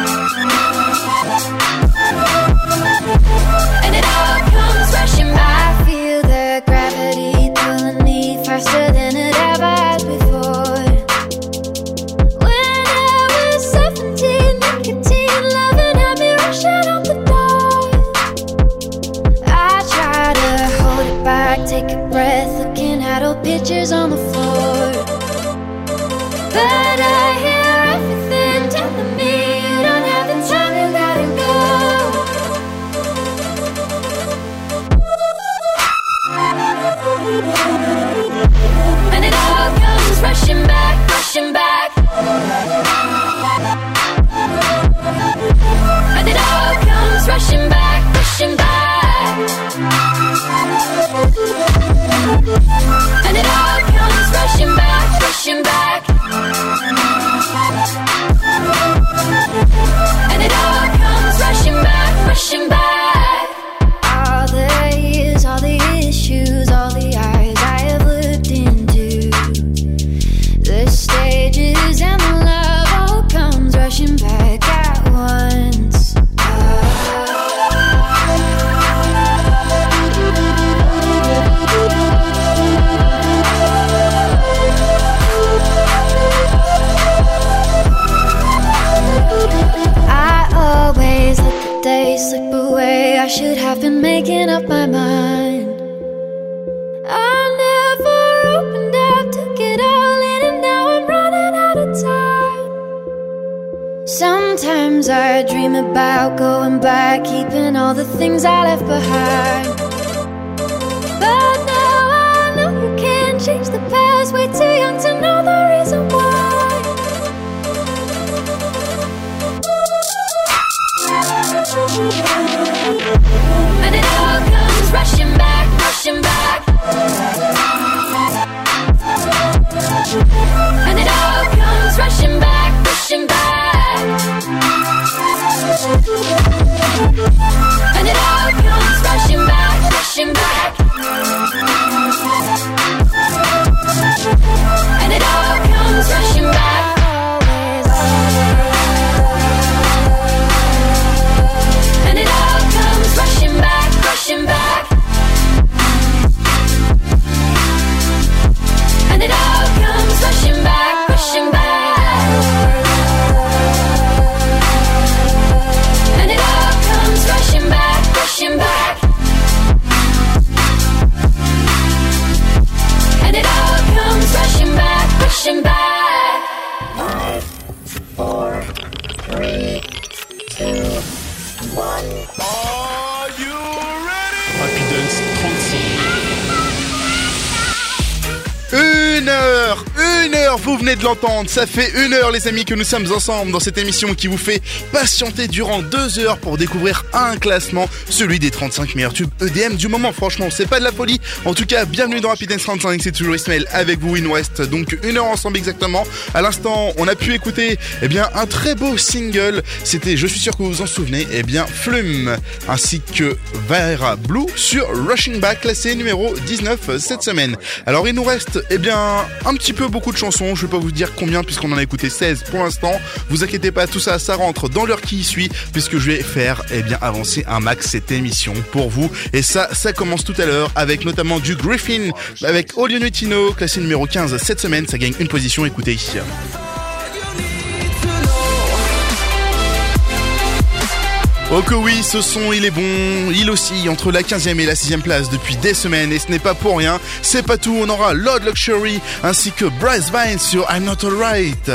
And it all comes rushing back. I feel the gravity pulling me faster than it ever has before. When I was seventeen, nicotine loving had me rushing out the door. I try to hold it back, take a breath, looking at old pictures on the floor. But I hear everything telling me you don't have the time, you gotta go. And it all comes rushing back, rushing back. And it all comes rushing back, rushing back. And it all comes rushing back, rushing back. And it all comes rushing back, rushing back. All the years, all the issues, all the eyes I have looked into, the stages and the love all comes rushing back at once. I always let the day slip away. I should have been making up my mind. I never opened up, took it all in, and now I'm running out of time. Sometimes I dream about going back, keeping all the things I left behind. But now I know you can't change the past. Way too young to know the reason why. And it all comes rushing back, rushing back. And it all comes rushing back, rushing back. And it all comes rushing back, Une heure, une heure, vous venez de l'entendre, ça fait une heure les amis que nous sommes ensemble dans cette émission qui vous fait patienter durant deux heures pour découvrir un classement, celui des trente-cinq meilleurs tubes E D M du moment. Franchement, c'est pas de la folie. En tout cas, bienvenue dans Happy Dance trente-cinq, c'est toujours Ismaël avec vous, In West. Donc une heure ensemble exactement. À l'instant, on a pu écouter eh bien un très beau single. C'était, je suis sûr que vous vous en souvenez, eh bien Flume, ainsi que Vera Blue sur Rushing Back, classé numéro dix-neuf cette semaine. Alors il nous reste eh bien un petit peu beaucoup de chansons. Je vais pas vous dire combien puisqu'on en a écouté seize pour l'instant. Vous inquiétez pas, tout ça, ça rentre dans l'heure qui suit puisque je vais faire eh bien avancer un max cette émission pour vous. Et ça, ça commence tout à l'heure avec notamment du Griffin avec All You Need to Know, classé numéro quinze cette semaine. Ça gagne une position. Écoutez ici. Oh que oui, ce son il est bon, il oscille entre la quinzième et la sixième place depuis des semaines et ce n'est pas pour rien, c'est pas tout, on aura Lord Luxury ainsi que Bryce Vine sur I'm Not Alright.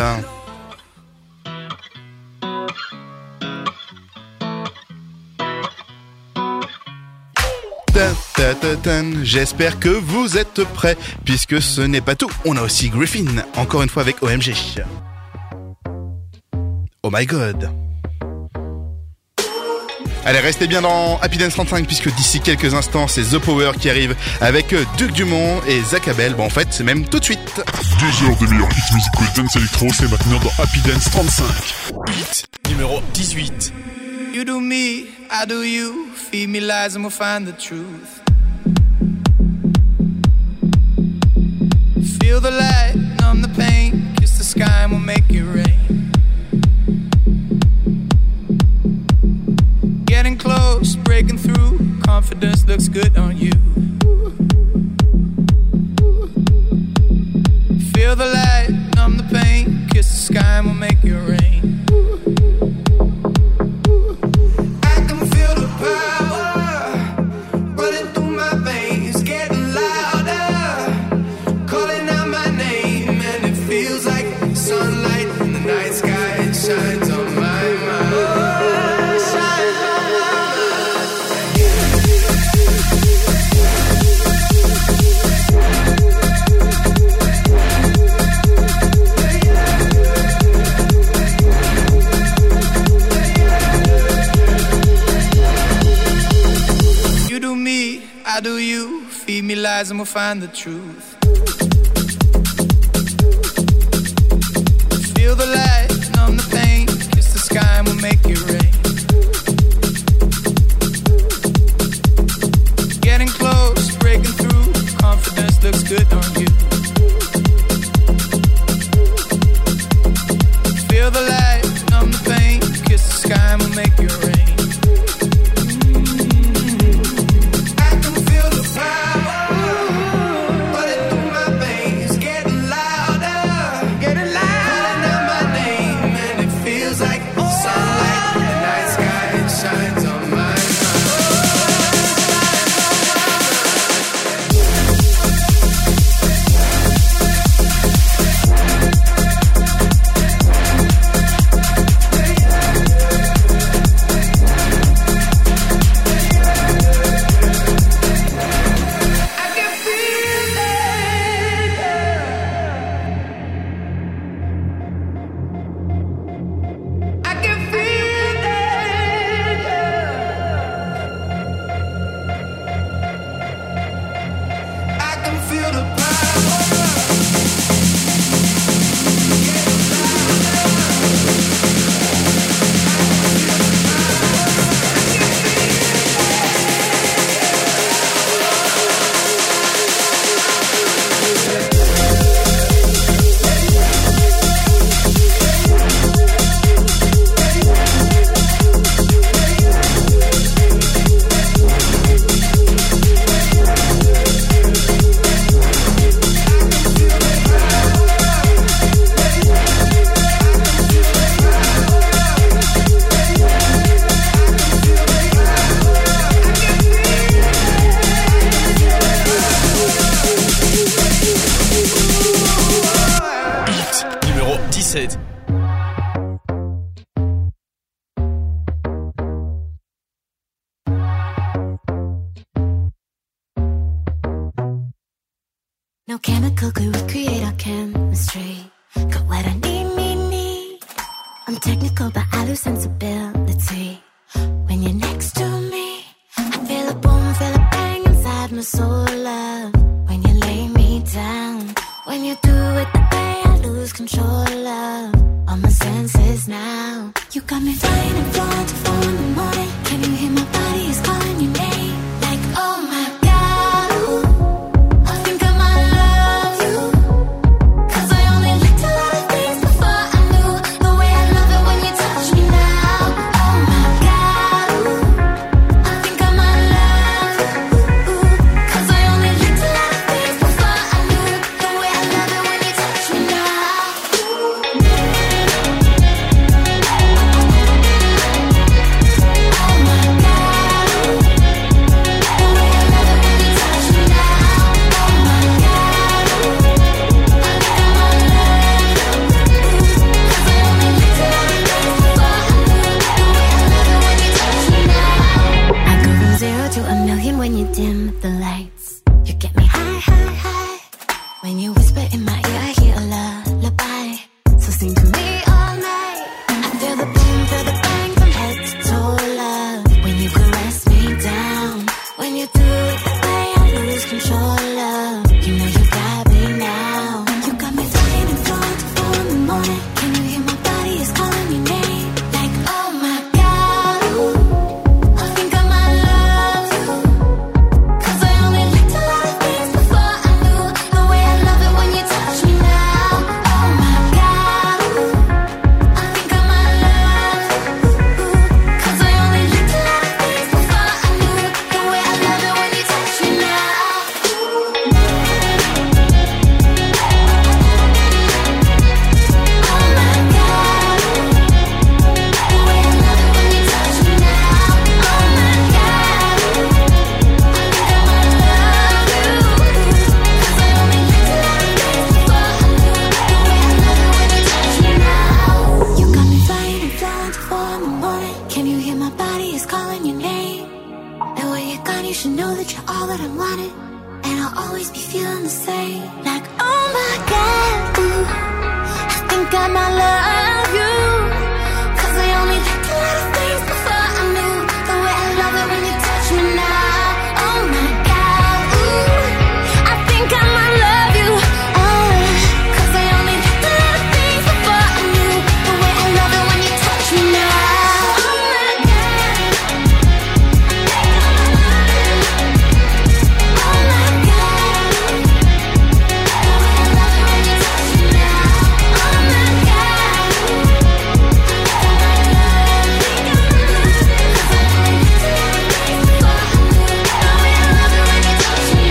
J'espère que vous êtes prêts puisque ce n'est pas tout, on a aussi Griffin, encore une fois avec O M G. Oh my god. Allez, restez bien dans Happy Dance trente-cinq puisque d'ici quelques instants, c'est The Power qui arrive avec Duc Dumont et Zach Abel. Bon, en fait, c'est même tout de suite. Deux heures de meilleur hit musical dance électro, c'est maintenant dans Happy Dance trente-cinq. Hit numéro dix-huit. You do me, I do you. Feed me lies and we'll find the truth. Feel the light, numb the pain. Kiss the sky and we'll make it rain. Getting close, breaking through. Confidence looks good on you. Feel the light, numb the pain. Kiss the sky and we'll make it rain. I can feel the power running through my veins, getting louder, calling out my name, and it feels like sunlight in the night sky. It shines on my mind. I do you, feed me lies and we'll find the truth. Feel the light, numb the pain, kiss the sky and we'll make it rain. Getting close, breaking through, confidence looks good on you. Feel the light, numb the pain, kiss the sky and we'll make it rain. Getting louder, getting louder, calling out my name. No chemical could recreate our chemistry. Got what I need, need, need. I'm technical, but I lose sensibility. When you're next to me, I feel a boom, feel a bang inside my soul, love. When you lay me down, when you do it the way I lose control, love. All my senses now. You got me flying and flying to four in the morning. Can you hear my body is calling your name? Like, oh my God, ooh, I think I might love you. Cause I only liked a lot of things before I knew the way I love it when you touch me now. Oh my God, ooh, I think I might love you. Cause I only liked a lot of things before I knew the way I love it when you touch me now. When you dim the lights, you get me high, high, high. When you whisper in my ear, I hear a lullaby. So sing to me all night. I feel the pain, feel the bang from head to toe, love. When you caress me down, when you do it the way I lose control, love. You know you got me now. You got me flying and flying to four in the morning. Can you hear my body is calling your name? Like, oh my God, ooh, I think I might love you. Cause I only liked a lot of things before I knew the way I love it when you touch me now. Oh my God, ooh, I think I might love you. Cause I only liked a lot of things before I knew the way I love it when you touch me now. You got me flying and flying to four in the morning. Can you hear my body is calling your name? And when you're gone, you should know that you're all that I wanted. And I'll always be feeling the same. Like, oh my God, ooh, I think I might love you. Cause I only liked a lot of things before I knew the way I love it when you touch me now. Oh my God, ooh, I think I might love you. Oh, cause I only liked a lot of things before I knew the way I love it when you touch me now. Oh my God, oh my God, the way I love it when you touch me now. Oh my God, I think I might love you. Cause I only liked a lot of things before I knew the way I love it when you touch me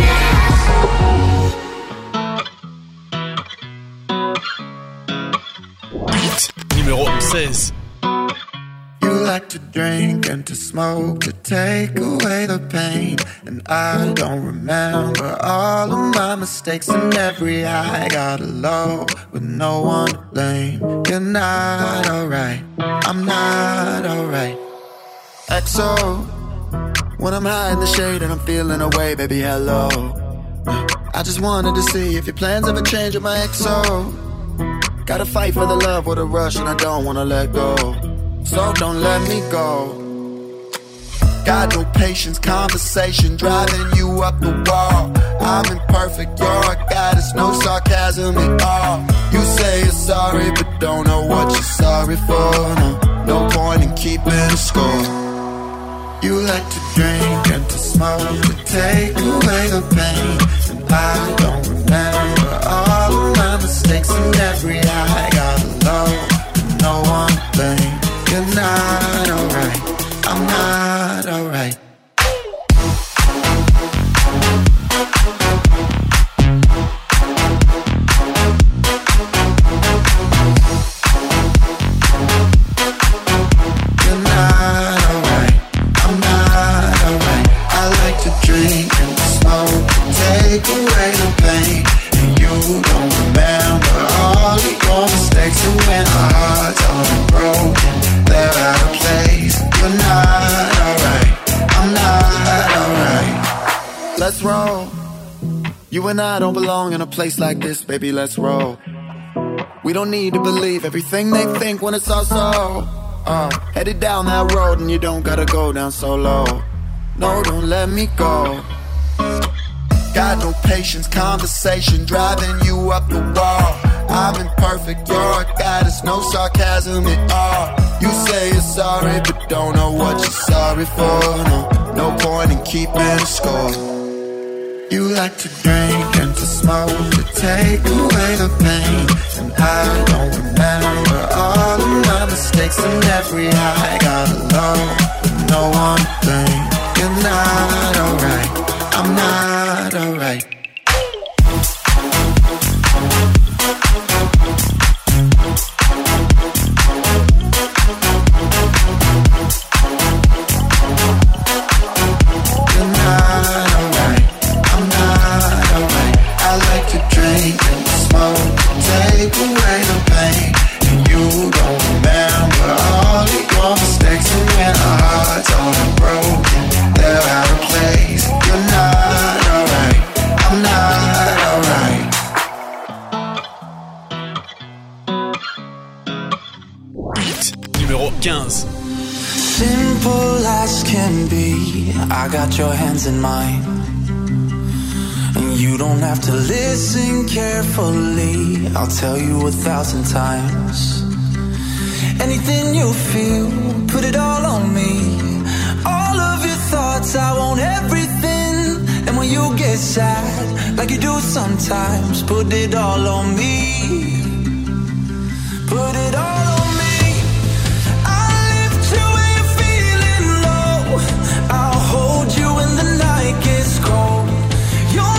now. Hit numéro seize. You like to drink and to smoke to take away the pain. And I don't remember all of my mistakes, and every high got a low with no one to blame. You're not alright, I'm not alright. X O, when I'm high in the shade and I'm feeling away, baby, hello. I just wanted to see if your plans ever change with my X O. Gotta fight for the love with a rush, and I don't wanna let go. So don't let me go. Got no patience, conversation driving you up the wall. I'm imperfect, you're a goddess, no sarcasm at all. You say you're sorry, but don't know what you're sorry for. No, no point in keeping a score. You like to drink and to smoke to take away the pain. And I don't remember all of my mistakes, and every high got low, no one to blame. You're not alright, I'm not alright. You're not alright, I'm not alright. I like to drink and to smoke, You and I don't belong in a place like this, baby, let's roll. We don't need to believe everything they think when it's all so. Uh, headed down that road and you don't gotta go down so low. No, don't let me go. Got no patience, conversation driving you up the wall. I've been perfect, you're a goddess, no sarcasm at all. You say you're sorry, but don't know what you're sorry for. No, no point in keeping score. You like to drink and to smoke to take away the pain. And I don't remember all of my mistakes and every high. Got alone with no one thing. You're not alright, I'm not alright. Take away the pain, and you don't remember all of your mistakes. And when our hearts are broken, they're out of place. You're not alright, I'm not alright. Hit numéro quinze. Simple as can be, I got your hands in mine. You don't have to listen carefully, I'll tell you a thousand times. Anything you feel, put it all on me. All of your thoughts, I want everything. And when you get sad, like you do sometimes, put it all on me. Put it all on me. I'll lift you when you're feeling low. I'll hold you when the night gets cold. You'll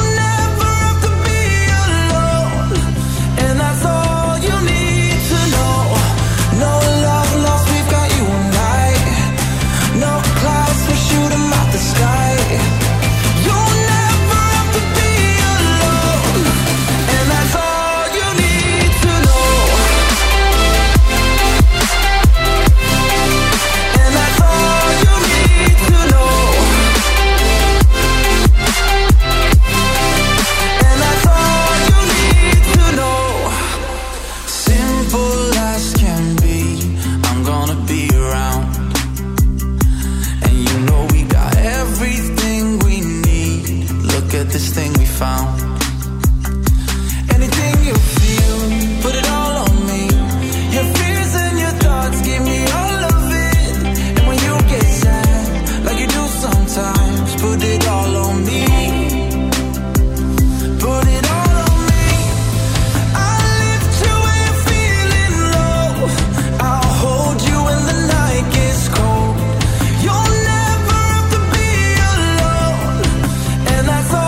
this thing we found. Anything you feel, put it all on me. Your fears and your thoughts, give me all of it. And when you get sad, like you do sometimes, put it all on me. Put it all on me. I'll lift you when you're feeling low. I'll hold you when the night gets cold. You'll never have to be alone. And that's all.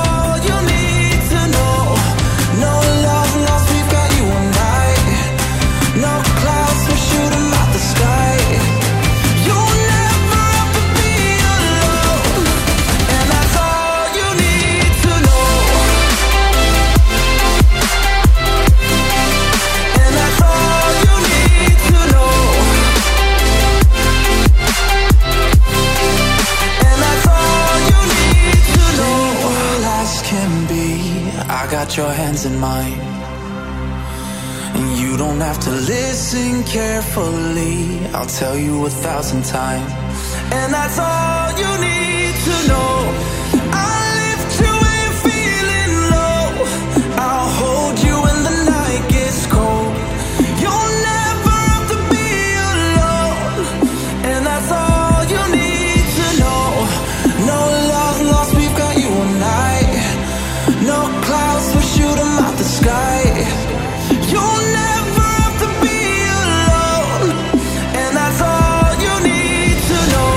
Your hands in mine, and you don't have to listen carefully, I'll tell you a thousand times, and that's all you need to know. I'll lift you when you're feeling low. I'll hold you when the night gets cold. You'll never have to be alone, and that's all you need to know. No love lost, we've got you all night. No clouds will shoot them out the sky. You'll never have to be alone, and that's all you need to know.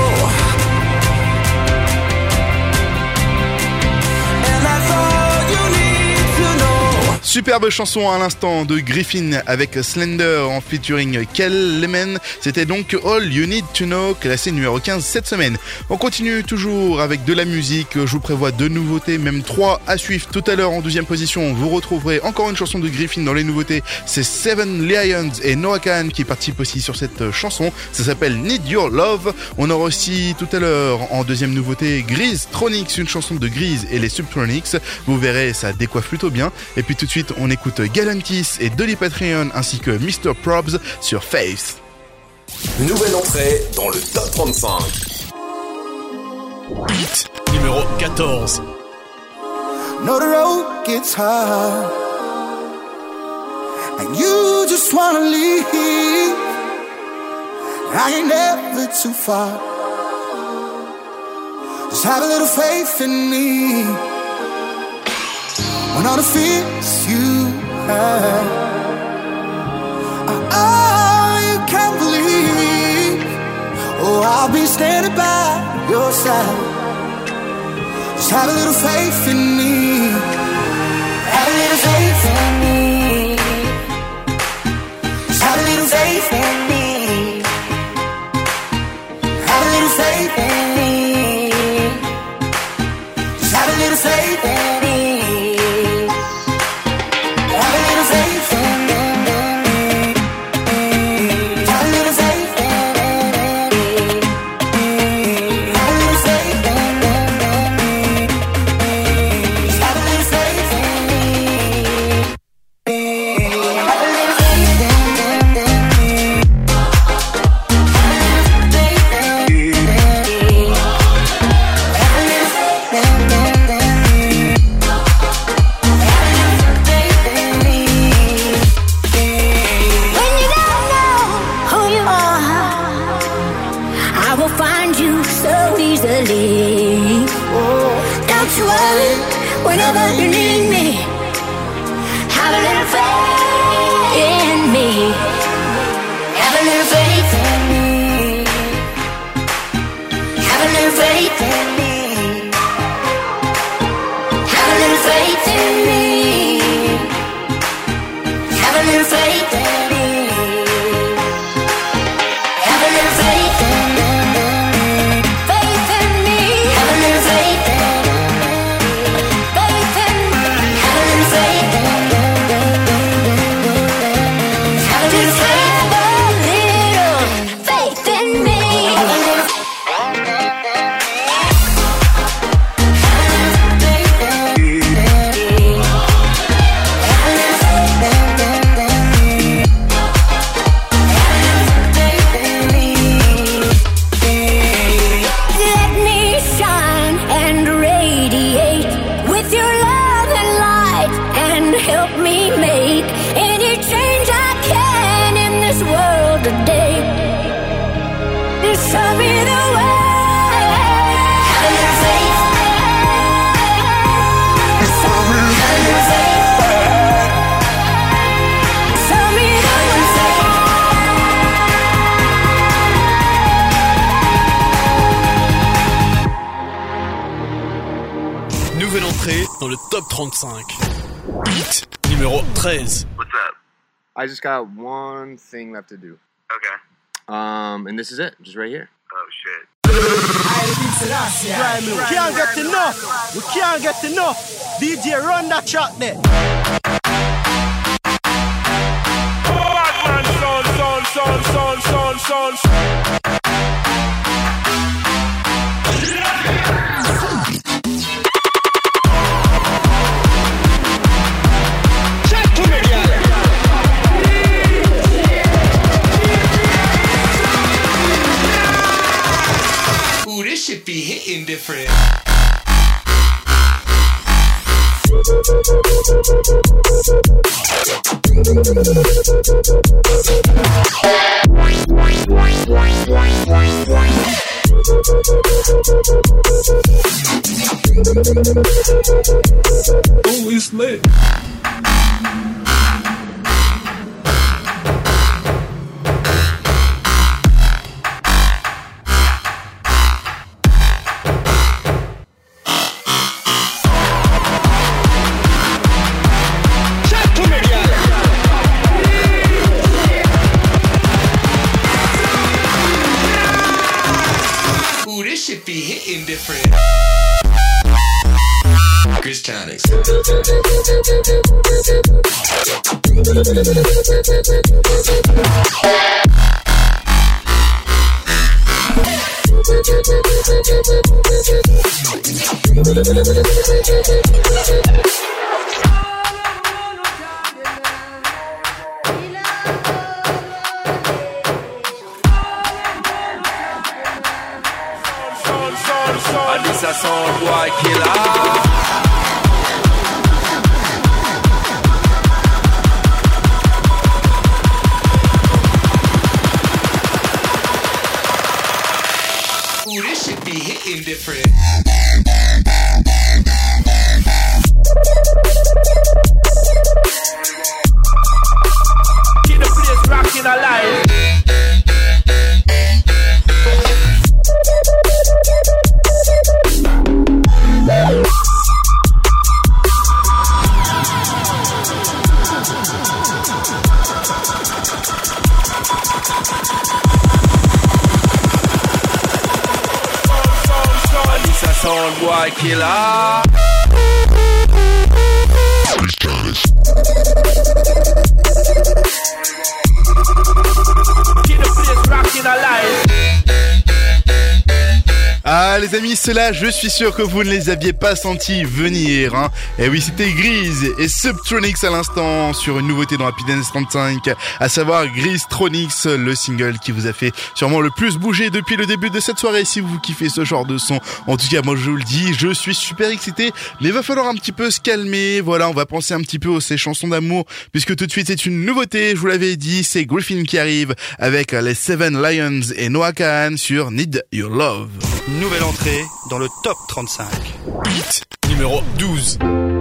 And that's all you need to know. Superbe chanson à l'instant de Griffin avec Slender en featuring Kel Lehman. C'était donc All You Need To Know, classé numéro quinze cette semaine. On continue toujours avec de la musique. Je vous prévois deux nouveautés, même trois à suivre tout à l'heure. En deuxième position, vous retrouverez encore une chanson de Griffin dans les nouveautés. C'est Seven Lions et Noah Kahan qui participent aussi sur cette chanson. Ça s'appelle Need Your Love. On aura aussi tout à l'heure en deuxième nouveauté Grease Tronics, une chanson de Grease et les Subtronics. Vous verrez, ça décoiffe plutôt bien. Et puis tout de suite, on écoute Galantis et Dolly Patreon ainsi que mister Probs sur Faith. Nouvelle entrée dans le top trente-cinq. Hit numéro quatorze. Know the road gets hard and you just wanna leave. I ain't never too far. Just have a little faith in me. When all the fears you have are all you can believe, oh, I'll be standing by your side. Just have a little faith in me. Have a little faith in me. Just have a little faith in me. Have a little faith in me. Just have a little faith in me. Dans le top trente-cinq. Hit numéro treize. What's up? I just got one thing left to do. Okay. Um, and this is it, just right here. Oh shit. We can't get enough. We can't get enough. D J, run that track there. Batman, son, son, son, son, son, son, son. This should be hitting different. Oh, it's lit. Check Freakionics. Ça sent le bois qui est là. Ooh, this shit be hitting different. Keep the place rocking alive. Ça sent le bois qui est là. Keep the place rocking alive. Ah les amis, ceux-là, je suis sûr que vous ne les aviez pas sentis venir, hein. Et oui, c'était Grease et Subtronics à l'instant sur une nouveauté dans Happy Dance trente-cinq, à savoir Grease Tronics, le single qui vous a fait sûrement le plus bouger depuis le début de cette soirée. Si vous kiffez ce genre de son, en tout cas moi je vous le dis, je suis super excité, mais il va falloir un petit peu se calmer. Voilà, on va penser un petit peu aux ces chansons d'amour, puisque tout de suite c'est une nouveauté, je vous l'avais dit, c'est Griffin qui arrive avec les Seven Lions et Noah Kahan sur Need Your Love. Nouvelle entrée dans le top trente-cinq. Hit numéro douze.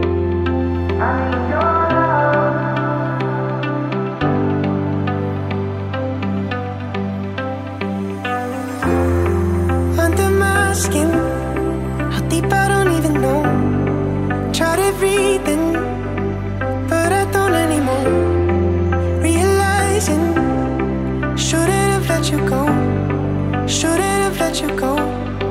Under my skin, how deep I don't even know. Tried everything, but I don't anymore. Realizing, shouldn't have let you go. Shouldn't have let you go.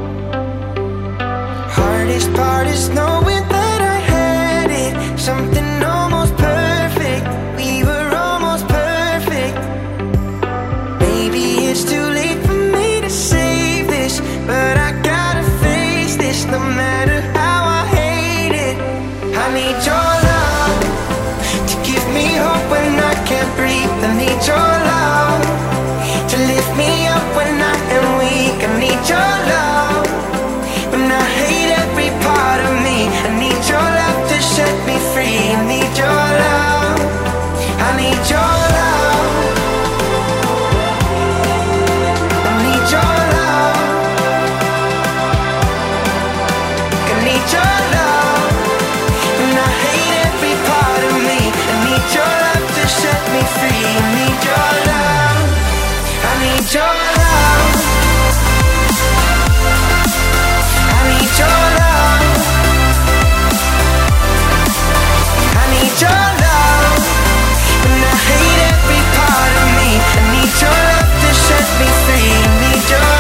Hardest part is knowing that I had it. Something almost perfect. We were almost perfect. Maybe it's too late for me to save this, but I gotta face this no matter how I hate it. I need your love to give me hope when I can't breathe. I need your love to lift me up when I am weak. I need your love when I hate every part of me. I need your love to set me free. I need your love. I need your love. I need your love. I need your love when I hate every part of me. I need your love to set me free. I need your love. I need your love. I need your love. I need your love. When I hate every part of me, I need your love to set me free. I need your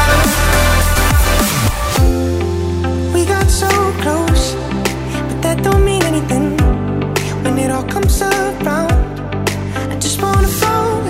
love. We got so close, but that don't mean anything. When it all comes around, I just wanna fall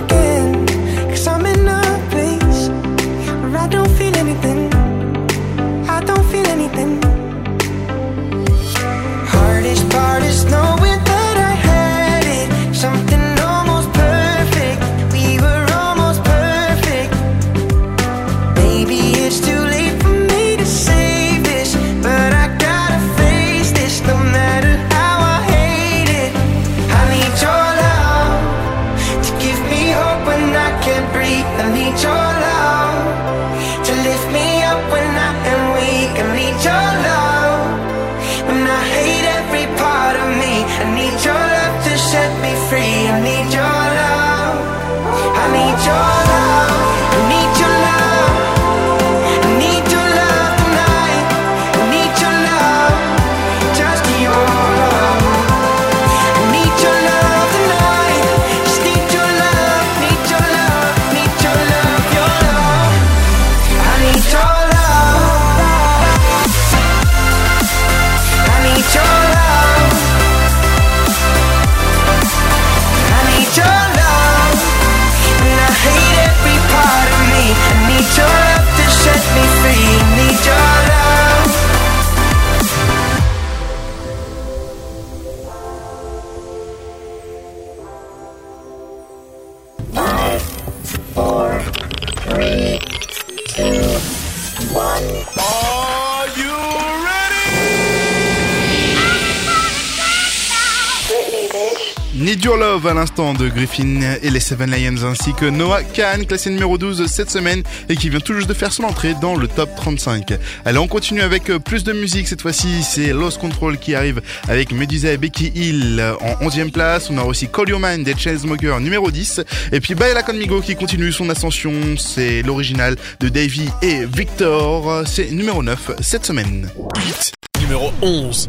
Need Your Love à l'instant de Griffin et les Seven Lions ainsi que Noah Kahan, classé numéro douze cette semaine et qui vient tout juste de faire son entrée dans le top trente-cinq. Allez, on continue avec plus de musique. Cette fois-ci, c'est Lost Control qui arrive avec Medusa et Becky Hill en onzième place. On a aussi Call Your Man des Chainsmokers numéro dix. Et puis Baila Conmigo qui continue son ascension. C'est l'original de Davey et Victor. C'est numéro neuf cette semaine. Hit numéro onze.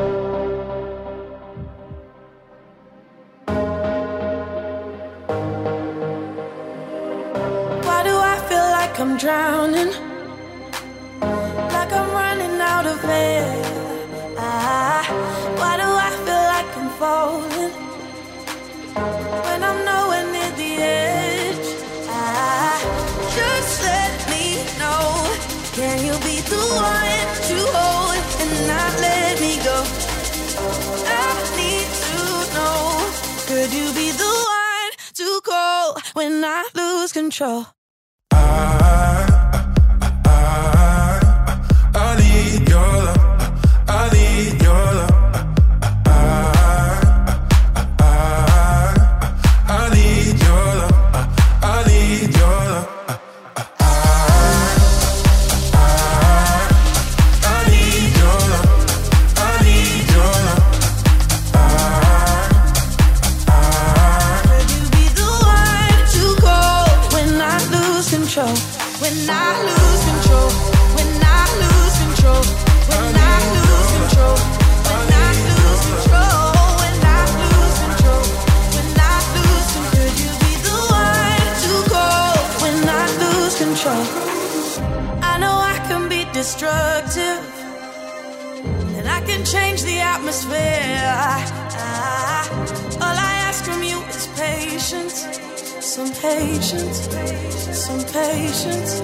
I'm drowning, like I'm running out of air. Ah, why do I feel like I'm falling when I'm nowhere near the edge? Ah, just let me know. Can you be the one to hold and not let me go? I need to know. Could you be the one to call when I lose control? I need your love, I need your love. I, I, I need your love, I need your love. I need your love, I need your love. Could you be the one to call when I lose control? When I lose control, when I lose control, when I lose control, when I lose control, when I lose control, when I lose control. Could you be the one to call when I lose control? I know I can be destructive, and I can change the atmosphere. Ah, all I ask from you is patience. Some patience, some patience.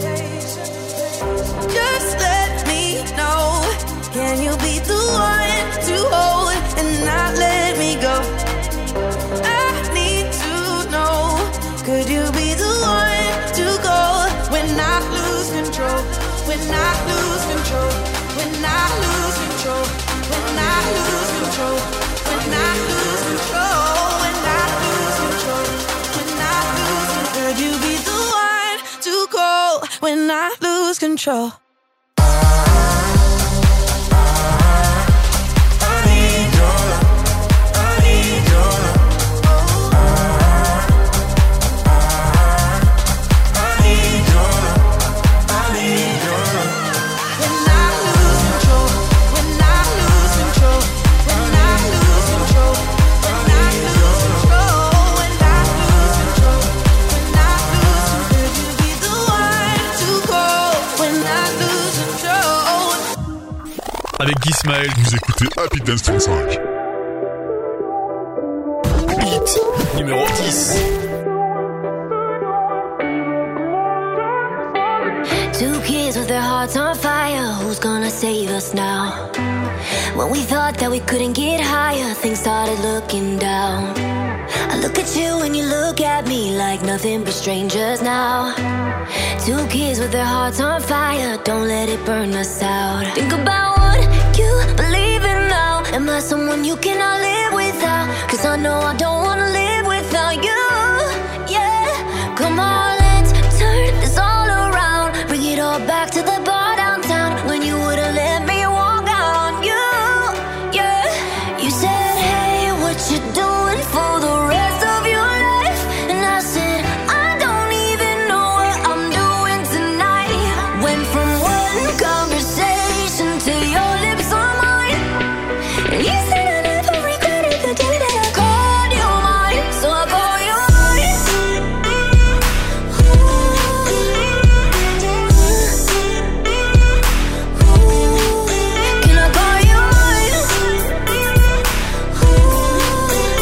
Just let me know. Can you be the one to hold and not let me go? I need to know. Could you be the one to go when I lose control? When I lose control? When I lose control? When I lose control? When I lose control? When I lose control? Could you be the one to call when I lose control? Avec Guy Smile, vous écoutez Happy Dance trente-cinq. Hit numéro dix. Two kids with their hearts on fire. Who's gonna save us now? When we thought that we couldn't get higher, things started looking down. I look at you and you look at me like nothing but strangers now. Two kids with their hearts on fire. Don't let it burn us out. Think about what you believe in now. Am I someone you cannot live without? Cause I know I don't wanna live without you. Yeah, come on, let's turn this all around. Bring it all back to the bar downtown when you would've let me walk out on you. Yeah, you said, hey, what you doing for the rest of your life? And I said, I don't even know what I'm doing tonight. Went from one conversation to your lips on mine. And you said I never regretted the day that I called you mine. So I call you mine. Can I call you mine?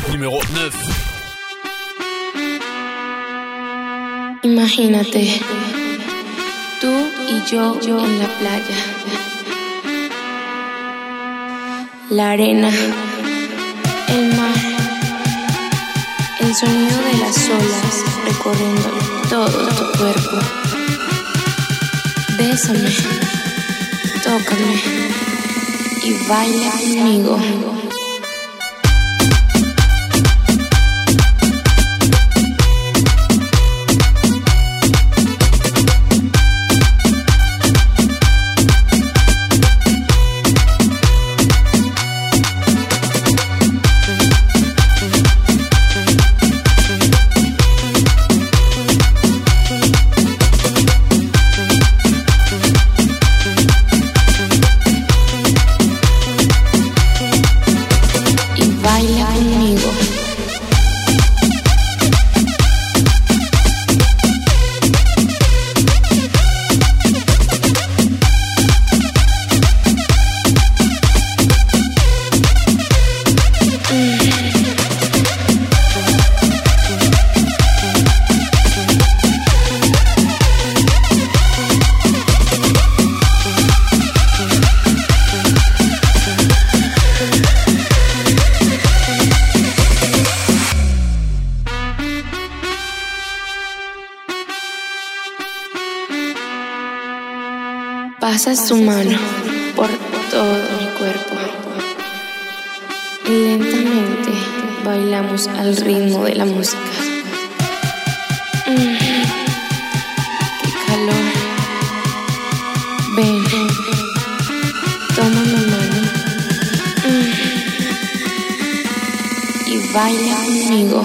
numéro neuf. Imagínate, tú y yo, yo en la playa. La arena, el mar, el sonido de las olas recorriendo todo tu cuerpo. Bésame, tócame y baila conmigo. Pasa su mano por todo mi cuerpo y lentamente bailamos al ritmo de la música. Mm, ¡qué calor! Ven, toma mi mano mm, y baila conmigo.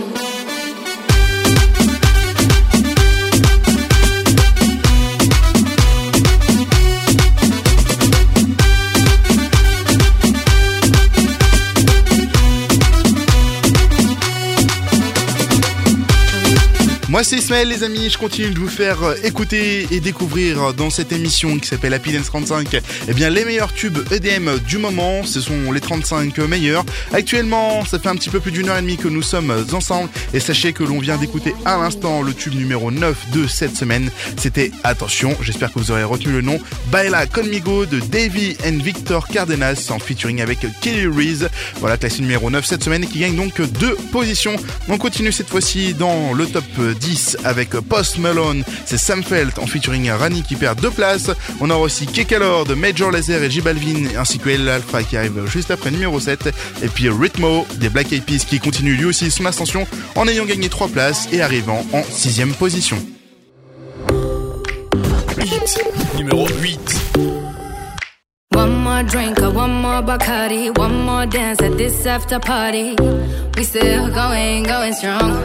Moi c'est Ismaël les amis, je continue de vous faire écouter et découvrir dans cette émission qui s'appelle Happy Dance trente-cinq eh bien les meilleurs tubes E D M du moment, ce sont les trente-cinq meilleurs. Actuellement ça fait un petit peu plus d'une heure et demie que nous sommes ensemble et sachez que l'on vient d'écouter à l'instant le tube numéro neuf de cette semaine. C'était, attention, j'espère que vous aurez retenu le nom, Baila Conmigo de Davy and Victor Cardenas en featuring avec Kelly Reese. Voilà, classé numéro neuf cette semaine et qui gagne donc deux positions. On continue cette fois-ci dans le top dix avec Post Malone, c'est Sam Felt en featuring Rani qui perd deux places. On aura aussi Kekalor de Major Lazer et J Balvin ainsi que El Alpha qui arrive juste après numéro sept et puis Rhythmo des Black Eyed Peas qui continue lui aussi son ascension en ayant gagné trois places et arrivant en sixième position. Hit numéro huit. One more drink or one more Bacardi, one more dance at this after party. We still going, going strong.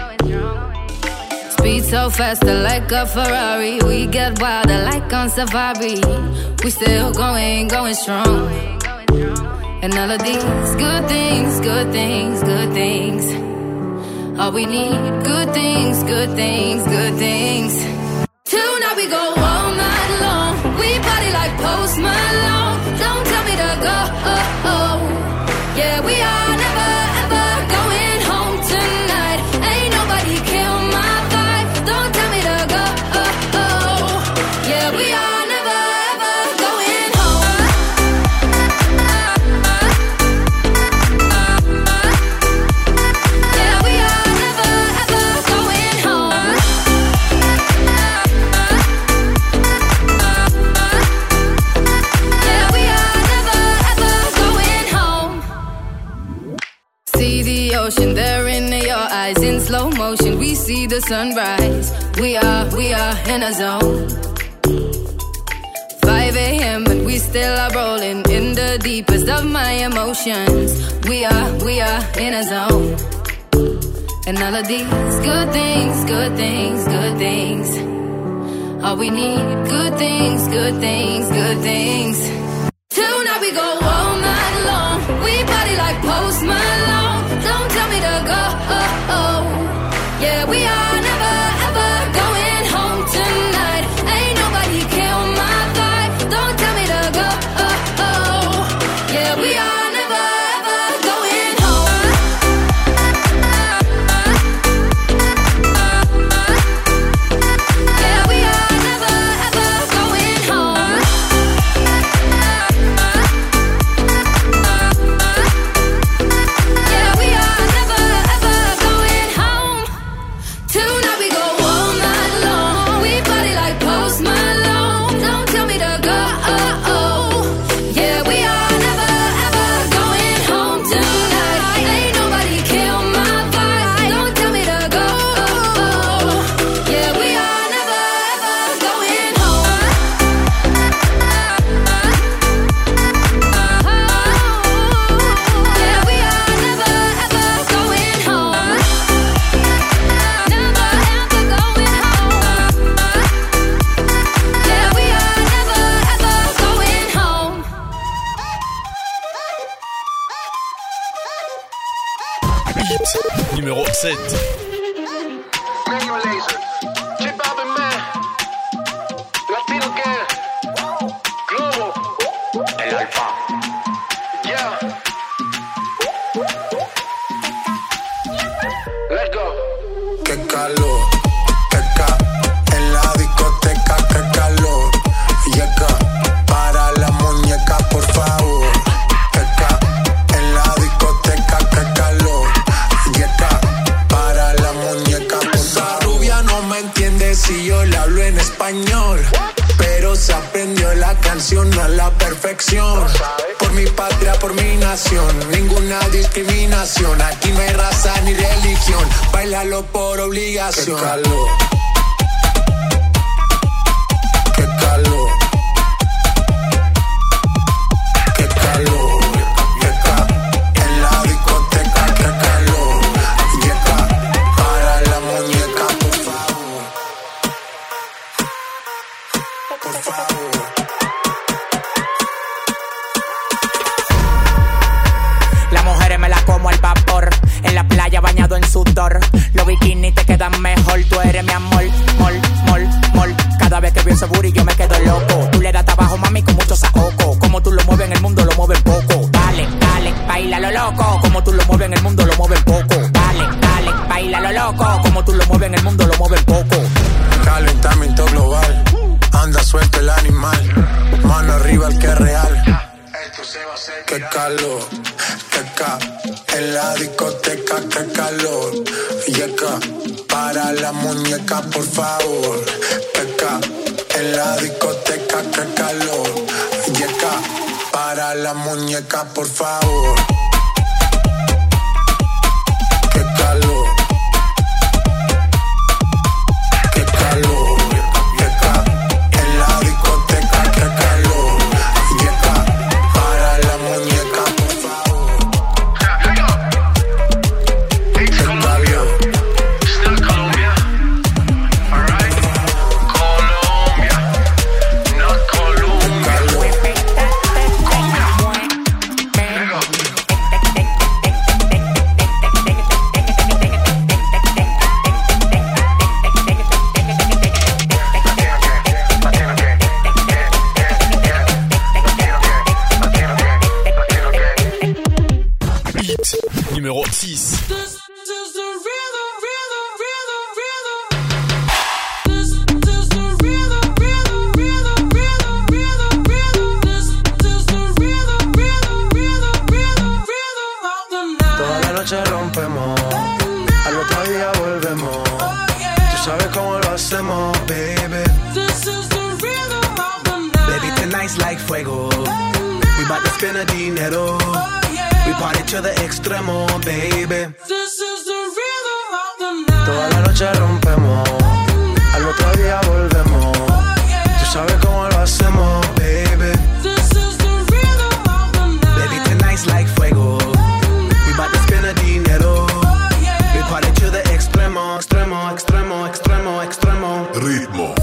Speed so faster like a Ferrari. We get wilder like on safari. We still going, going strong. And all of these good things, good things, good things. All we need, good things, good things, good things. Tonight we go all night long. We party like Post Malone. Don't tell me to go. Oh, oh. Yeah, we are never ever going home tonight. Ain't nobody kill my vibe. Don't tell me to go. Oh, oh. Yeah, we are never ever going home. Yeah, we are never ever going home. Yeah, we are never ever going home. See the ocean there in your eyes in slow motion. We see the sunrise. We are, we are in a zone. five a.m. and we still are rolling in the deepest of my emotions. We are, we are in a zone. And all of these good things, good things, good things. All we need, good things, good things, good things. Tonight we go all night long. We party like Post Malone. Don't tell me to go. Oh, oh. Yeah, we are never ever going home tonight. Ain't nobody kill my vibe. Don't tell me to go. Oh, oh. Yeah, we are never ever going home. Hit numéro sept. El alfa. Yeah. Let's go. Qué calor, qué ca en la discoteca, qué calor. Y acá para la muñeca, por favor. Qué ca en la discoteca, qué calor. Y acá para la muñeca, por favor. Esa rubia no me entiende si yo le hablo en español, pero se aprendió la canción a la perfección. Por mi patria, por mi nación, ninguna discriminación. Aquí no hay raza ni religión, bailalo por obligación. Qué calor, qué calor, qué calor, qué ca en la discoteca, qué calor. Y acá para la muñeca, por favor, por favor. Las mujeres me las como al vapor, en la playa bañado en sudor. Los bikinis te quedan mejor, tú eres mi amor, mol, mol, mol. Cada vez que veo ese booty yo me quedo loco. Tú le das trabajo, mami, con mucho saoco. Como tú lo mueves en el mundo, lo mueves poco. Dale, dale, baila lo loco. Como tú lo mueves en el mundo, lo mueves poco. Dale, dale, baila lo loco. Como tú lo mueves en el mundo, lo mueves poco. Calentamiento global, anda suelto el animal. Mano arriba el que es real. Qué calor, qué ca en la discoteca, qué calor. Y acá para la muñeca, por favor. Qué ca en la discoteca, qué calor. Y acá para la muñeca, por favor. Qué calor, qué calor, qué ca en la discoteca, qué calor. Y acá para la muñeca, por favor. Qué calor. Still Colombia. Alright. Colombia. Not Colombia. Hit numéro six. Toda la noche rompemos, al otro día volvemos. Tú sabes cómo lo hacemos, baby. Baby, tonight's like fuego. We bout to spend the dinero. We party to the extremo, baby. Toda la noche rompemos, al otro día volvemos. Tú sabes cómo lo hacemos, baby. Baby, tonight's like fuego. We bout to spend the dinero. We party to the extremo, extremo, extremo, extremo, extremo. Ritmo.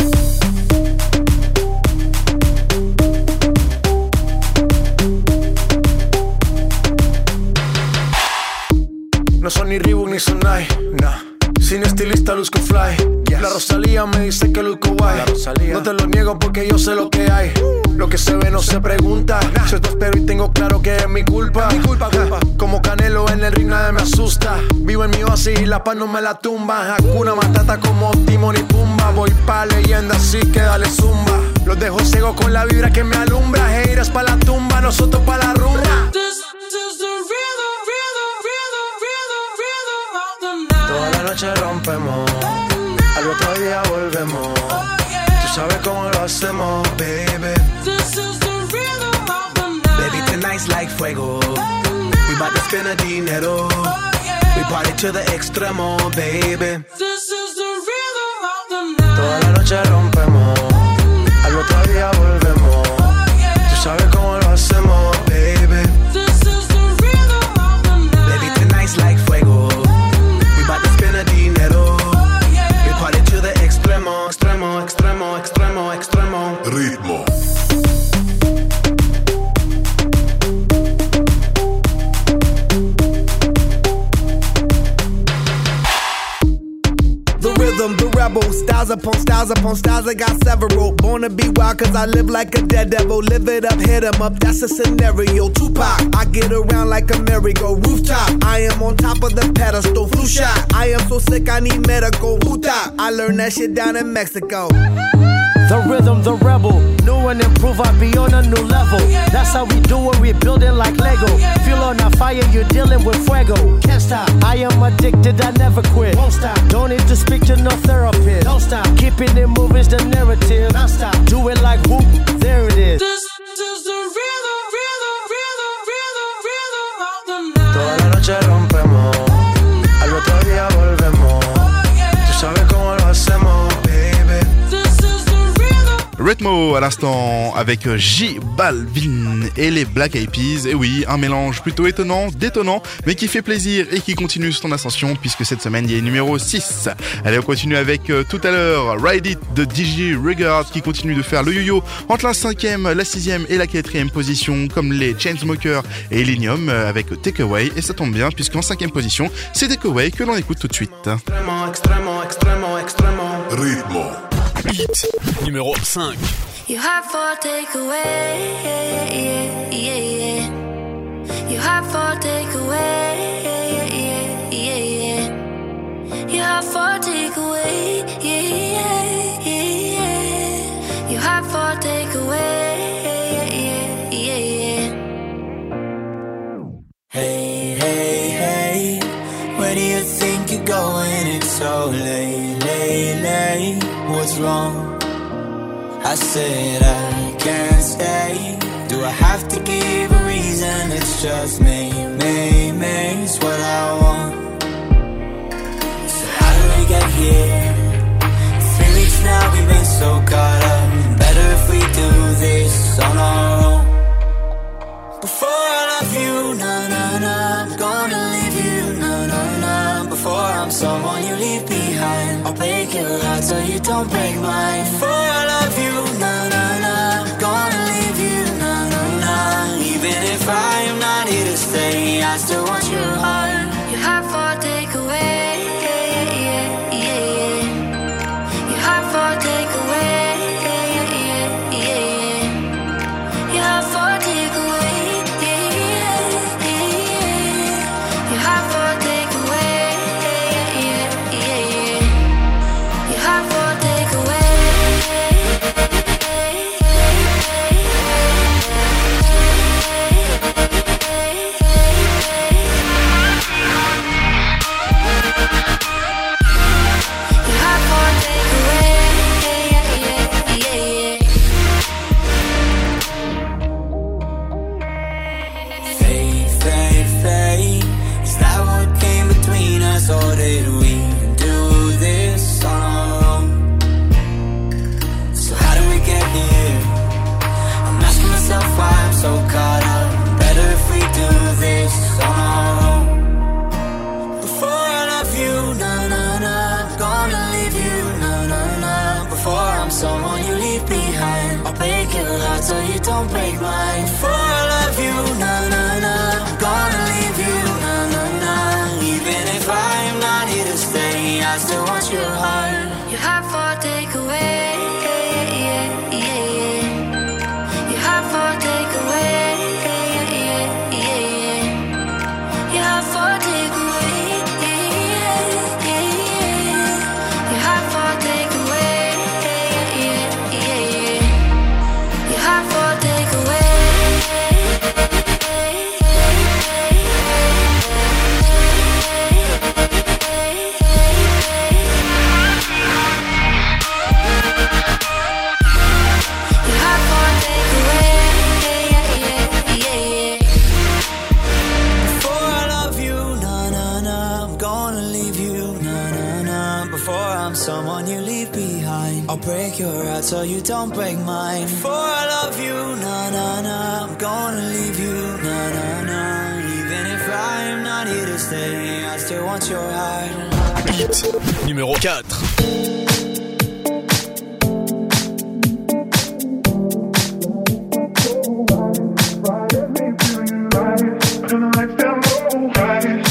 No son ni Reebok ni Sonai, nah. Sin estilista luzco fly, yes. La Rosalía me dice que luzco guay. No te lo niego porque yo sé lo que hay. Lo que se ve no se pregunta, nah. Yo te espero y tengo claro que es mi culpa, mi culpa, culpa. Como Canelo en el ring nadie me asusta. Vivo en mi oasis y la paz no me la tumba. Hakuna Matata como Timon y Pumba. Voy pa' leyenda así que dale zumba. Los dejo ciego con la vibra que me alumbra. Haters pa' la tumba, nosotros pa' la rumba. Toda la noche rompemos, al otro día volvemos. Tú sabes cómo lo hacemos, baby. Baby, tonight's like fuego. We bout to spend the dinero. We party to the extremo, baby. Toda la noche rompemos, al otro día volvemos. Tú sabes cómo lo hacemos, baby. Baby, tonight's like fuego. We bout to spend the dinero. We party to the extremo, extremo, extremo, extremo, extremo. Ritmo. upon styles upon styles, I got several. Born to be wild cause I live like a dead devil. Live it up, hit 'em up, that's a scenario. Tupac, I get around like a merry-go rooftop. I am on top of the pedestal, flu shot. I am so sick I need medical. Puta, I learned that shit down in Mexico. The rhythm, the rebel. New and improve, I be on a new level. That's how we do it, we building like Lego. Feel on a fire, you're dealing with fuego. Can't stop, I am addicted, I never quit. Won't stop, don't need to speak to no therapist. Don't stop, keeping it moving's the narrative. Don't stop, do it like whoop, there it is. This is the rhythm, rhythm, rhythm, rhythm, rhythm of the night. Toda la noche rompemos, al otro día volvemos. Tú sabes cómo lo hacemos, baby. Ritmo à l'instant avec J Balvin et les Black Eyed Peas. Et oui, un mélange plutôt étonnant, détonnant, mais qui fait plaisir et qui continue son ascension puisque cette semaine il y a numéro six. Allez, on continue avec euh, tout à l'heure Ride It de D J Regard qui continue de faire le yo-yo entre la cinquième, la sixième et la quatrième position comme les Chainsmokers et Illenium avec Takeaway. Et ça tombe bien puisqu'en cinquième position c'est Takeaway que l'on écoute tout de suite. Extremo, extremo, extremo, extremo. Ritmo. Hit numéro cinq. You have for takeaway, yeah, yeah, yeah, yeah. You have for takeaway, yeah, yeah, yeah, yeah. You have for takeaway, yeah, yeah, yeah, yeah. You have for takeaway, yeah, yeah, yeah, yeah. Hey, hey, hey, where do you think you're going? It's so late, late, late. What's wrong? I said I can't stay. Do I have to give a reason? It's just me, me, me. It's what I want. So how do we get here? Three weeks now we've been so caught up. Better if we do this on our own. Before I love you, na na na, I'm gonna leave you, na na na. Before I'm someone you leave behind, I'll break your heart so you don't break mine. Before I love you, na na na, I'm gonna leave you, na na na. Even if I am not here to stay, I still want your heart. You have for takeaway, yeah, yeah, yeah, yeah. You have for takeaway, yeah, yeah, yeah, yeah. You have for takeaway, yeah, yeah, yeah. You have for takeaway, yeah, yeah, yeah, yeah. You have for takeaway. Or did we do this on our own? So how do we get here? I'm asking myself why I'm so caught up. Better if we do this on our own. Before I love you, na na na, I'm gonna leave you, na na na. Before I'm someone you leave behind, I'll break your heart so you don't break mine. Before I love you, na na na, I'm gonna leave you, na na na. Even if I'm not here to stay, I still want your heart. You have for takeaway, yeah, yeah, yeah, yeah. You have for takeaway, yeah, yeah, yeah, yeah. You have for takeaway, yeah, yeah, yeah, yeah. You have for takeaway, yeah, yeah, yeah, yeah. You have for takeaway. Someone you leave behind, I'll break your heart so you don't break mine. Before I love you, na na na, I'm gonna leave you, na na na. Even if I'm not here to stay, I still want your heart. Hit numéro quatre.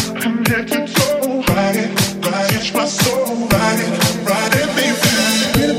Ride it, ride it, my soul, ride it, ride it, me feel.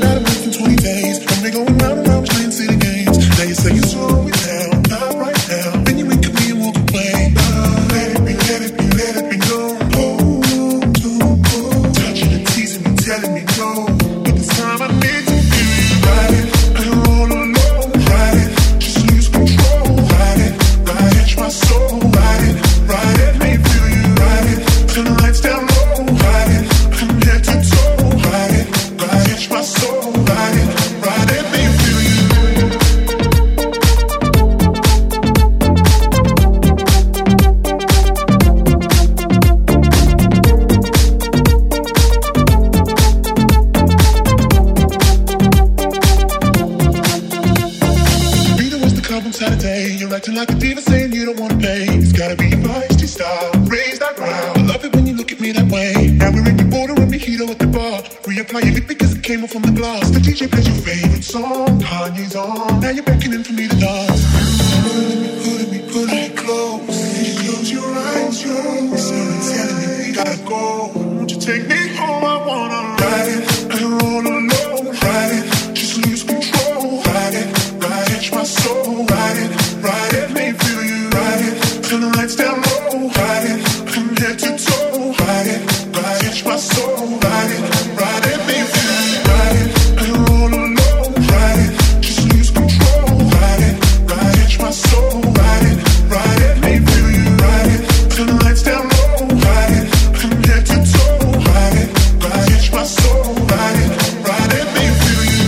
day. You're acting like a diva saying you don't wanna pay. It's gotta be feisty style, raise that ground. I love it when you look at me that way. Now we're in your border and mojito at the bar. Reapply your lip because it came off from the glass. The D J plays your favorite song, Kanye's on. Now you're beckoning for me to dance. Pulling me, pulling me, pulling me close. You close your eyes, your eyes. Someone's telling me we gotta go. Won't you take me home? I wanna ride it and roll alone. Ride it, just lose control. Ride it, ride it, my soul. Ride it, ride it, let me feel you. Ride it, turn the lights down low. Ride it, from head to toe. Ride it, ride it, my soul. Ride it, ride it, let me feel you. Ride it and roll alone. Ride it, just lose control. Ride it, ride it, my soul. Ride it, ride it, let me feel you. Ride it, turn the lights down low. Ride it, from head to toe. Ride it, ride it, my soul. Ride it, ride it, let me feel you.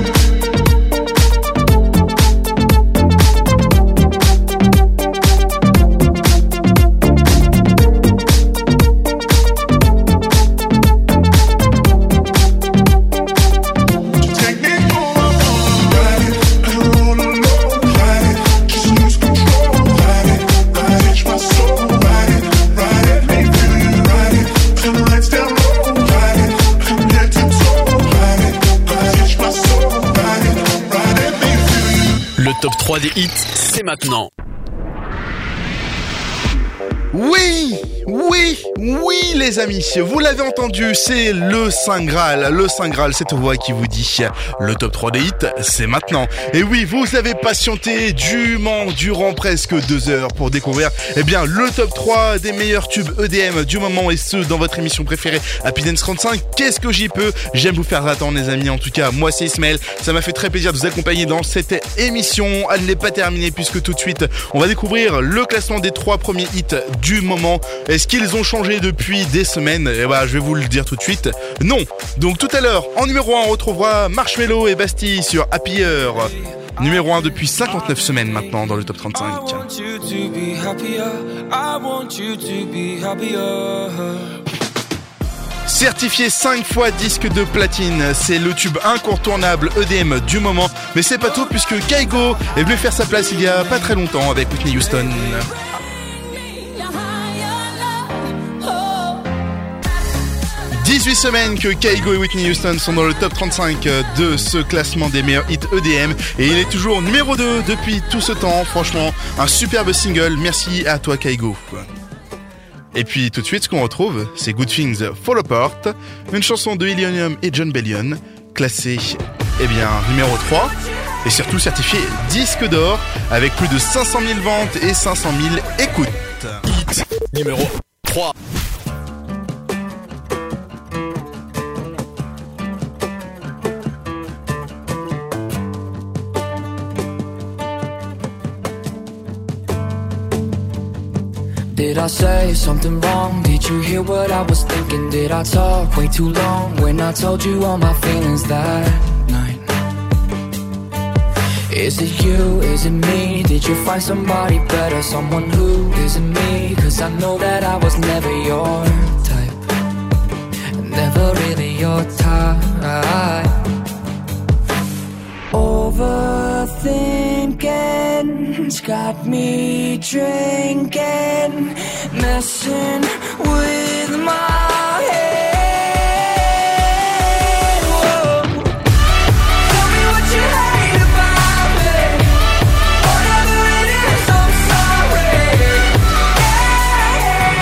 Top trois des hits, c'est maintenant. Oui, oui, oui les amis, vous l'avez entendu, c'est le Saint Graal, le Saint Graal, cette voix qui vous dit le top trois des hits, c'est maintenant. Et oui, vous avez patienté dûment durant presque deux heures pour découvrir eh bien le top trois des meilleurs tubes E D M du moment et ce dans votre émission préférée Happy Dance trente-cinq. Qu'est-ce que j'y peux? J'aime vous faire attendre les amis, en tout cas moi c'est Ismaël, ça m'a fait très plaisir de vous accompagner dans cette émission. Elle n'est pas terminée puisque tout de suite on va découvrir le classement des trois premiers hits du moment. Est-ce qu'ils ont changé depuis des semaines? Eh bah, je vais vous le dire tout de suite. Non. Donc tout à l'heure, en numéro un, on retrouvera Marshmello et Bastille sur Happier. Numéro un depuis cinquante-neuf semaines maintenant dans le top trente-cinq. Certifié cinq fois disque de platine, c'est le tube incontournable E D M du moment. Mais c'est pas tout puisque Kygo est venu faire sa place il y a pas très longtemps avec Whitney Houston. dix-huit semaines que Kygo et Whitney Houston sont dans le top trente-cinq de ce classement des meilleurs hits E D M et il est toujours numéro deux depuis tout ce temps. Franchement, un superbe single. Merci à toi Kygo. Et puis tout de suite, ce qu'on retrouve, c'est Good Things Fall Apart, une chanson de Illenium et Jon Bellion, classée eh bien numéro trois et surtout certifiée disque d'or avec plus de cinq cent mille ventes et cinq cent mille écoutes. Hit numéro trois. Did I say something wrong? Did you hear what I was thinking? Did I talk way too long when I told you all my feelings that night? Is it you? Is it me? Did you find somebody better? Someone who isn't me? Cause I know that I was never your type, never really your type. Overthinking's got me drinking, messing with my head. Whoa. Tell me what you hate about me. Whatever it is, I'm sorry. Yeah, yeah,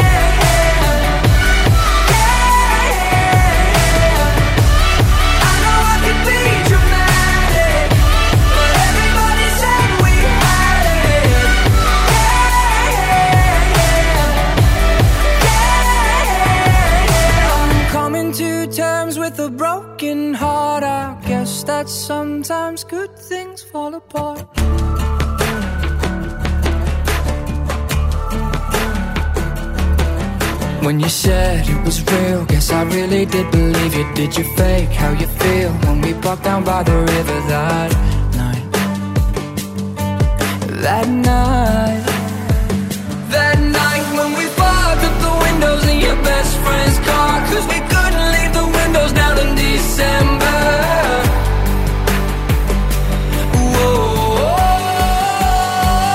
yeah. I know I can be dramatic, but everybody said we had it. I'm coming to terms with a broken heart. I guess that sometimes good things fall apart. When you said it was real, guess I really did believe you. Did you fake how you feel when we walked down by the river that night? That night, that night when we fogged up the windows in your best friend's car, cause we couldn't leave the windows down in December. Whoa.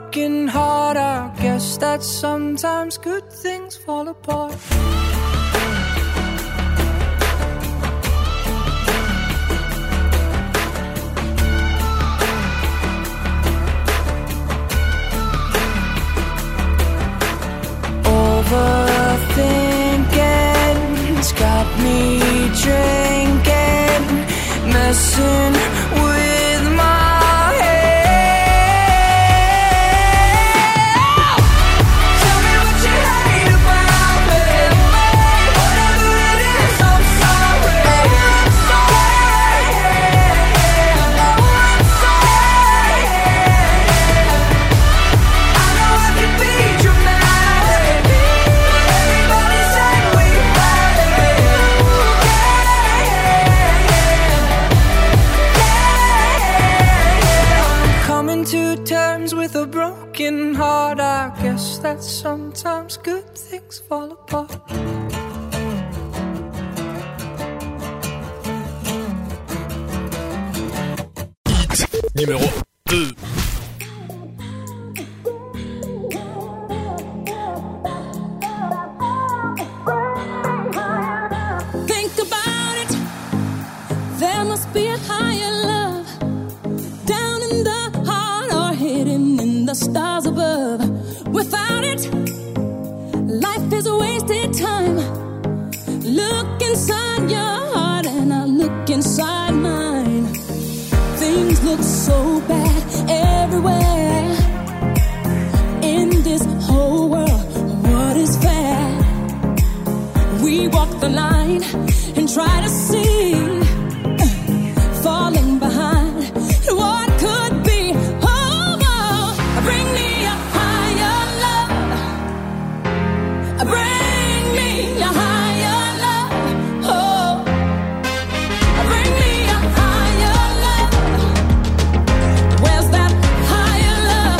broken heart, I guess that sometimes good things fall apart. Overthinking's got me drinking, messing with my head. Tell me what you hate about me, whatever it is, I'm sorry. I'm sorry. I'm sorry. I know I can be dramatic, but everybody said we had it. Coming to terms with a broken heart, I guess that sometimes good things fall apart. Numéro deux. Think about it. There must be a higher love down in the heart or hidden in the stars above. Without it, life is a wasted time. Look inside your heart and I look inside mine. Things look so bad everywhere in this whole world. What is fair? We walk the line and try to see, falling behind what could be. Oh, oh, bring me a higher love. Bring me a higher love. Oh, bring me a higher love. Where's that higher love?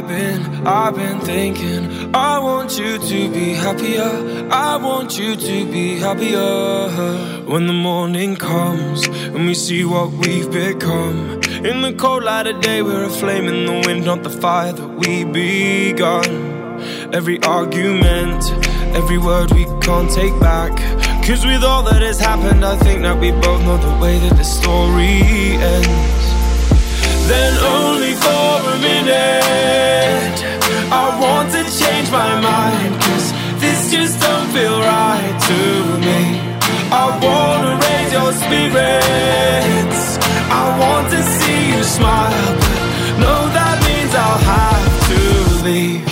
I've been, I've been thinking, I want you to be happier, I want you to be happier. When the morning comes and we see what we've become, in the cold light of day we're a flame in the wind, not the fire that we begun. Every argument, every word we can't take back, 'cause with all that has happened I think that we both know the way that the story ends. Then only for a minute I want to change my mind, 'cause this just don't feel right to me. I wanna raise your spirits, I want to see you smile, but no, that means I'll have to leave.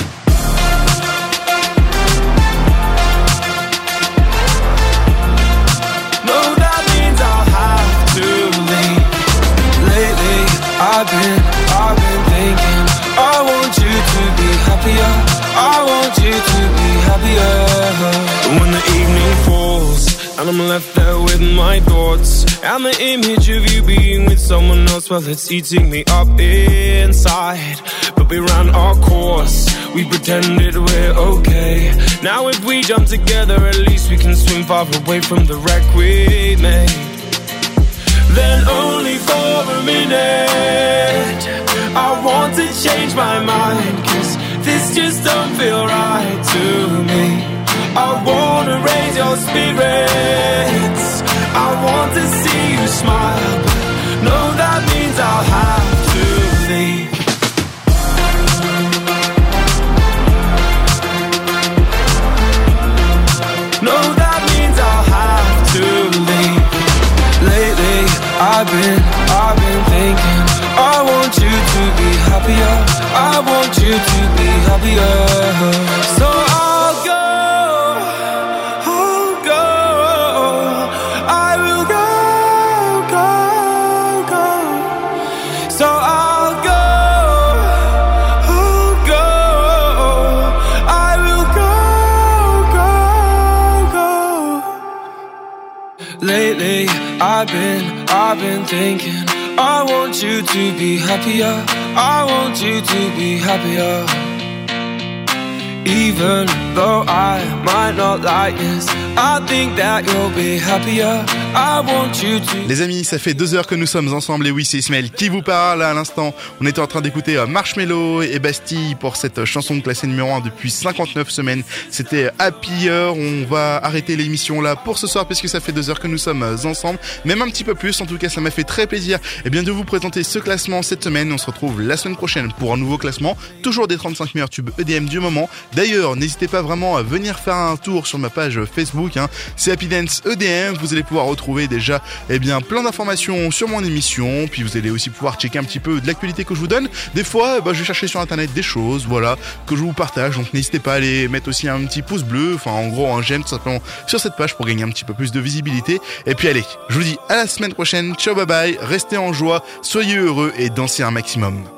No, that means I'll have to leave. Lately I've been, I've been thinking, I want you to be happier, I want you to be happier. When the evening falls and I'm left there with my thoughts, and the image of you being with someone else, well, it's eating me up inside. But we ran our course, we pretended we're okay. Now if we jump together, at least we can swim far away from the wreck we made. Then only for a minute I want to change my mind, 'cause this just don't feel right to me. I wanna raise your spirits, I want to see you smile, but no, that means I'll have to leave. No, that means I'll have to leave. Lately I've been, I've been thinking, I want you to be happier, I want you to be happier. So I'll go, I'll go, I will go, go, go. So I'll go, I'll go, I will go, go, go. Lately I've been, I've been thinking, I want you to be happier, I want you to be happier. Even though I might not like this, I think that you'll be happier, I want you to. Les amis, ça fait deux heures que nous sommes ensemble, et oui, c'est Ismaël qui vous parle. À l'instant, on était en train d'écouter Marshmello et Bastille pour cette chanson classée numéro un depuis cinquante-neuf semaines. C'était Happier. On va arrêter l'émission là pour ce soir, puisque ça fait deux heures que nous sommes ensemble, même un petit peu plus. En tout cas, ça m'a fait très plaisir eh bien, de vous présenter ce classement cette semaine. On se retrouve la semaine prochaine pour un nouveau classement, toujours des trente-cinq meilleurs tubes E D M du moment. D'ailleurs, n'hésitez pas vraiment à venir faire un tour sur ma page Facebook, hein. C'est Happy Dance E D M. Vous allez pouvoir retrouver déjà eh bien, plein d'informations sur mon émission, puis vous allez aussi pouvoir checker un petit peu de l'actualité que je vous donne. Des fois, bah, je vais chercher sur internet des choses, voilà, que je vous partage, donc n'hésitez pas à aller mettre aussi un petit pouce bleu, enfin en gros un j'aime tout simplement sur cette page pour gagner un petit peu plus de visibilité. Et puis allez, je vous dis à la semaine prochaine, ciao bye bye, restez en joie, soyez heureux et dansez un maximum.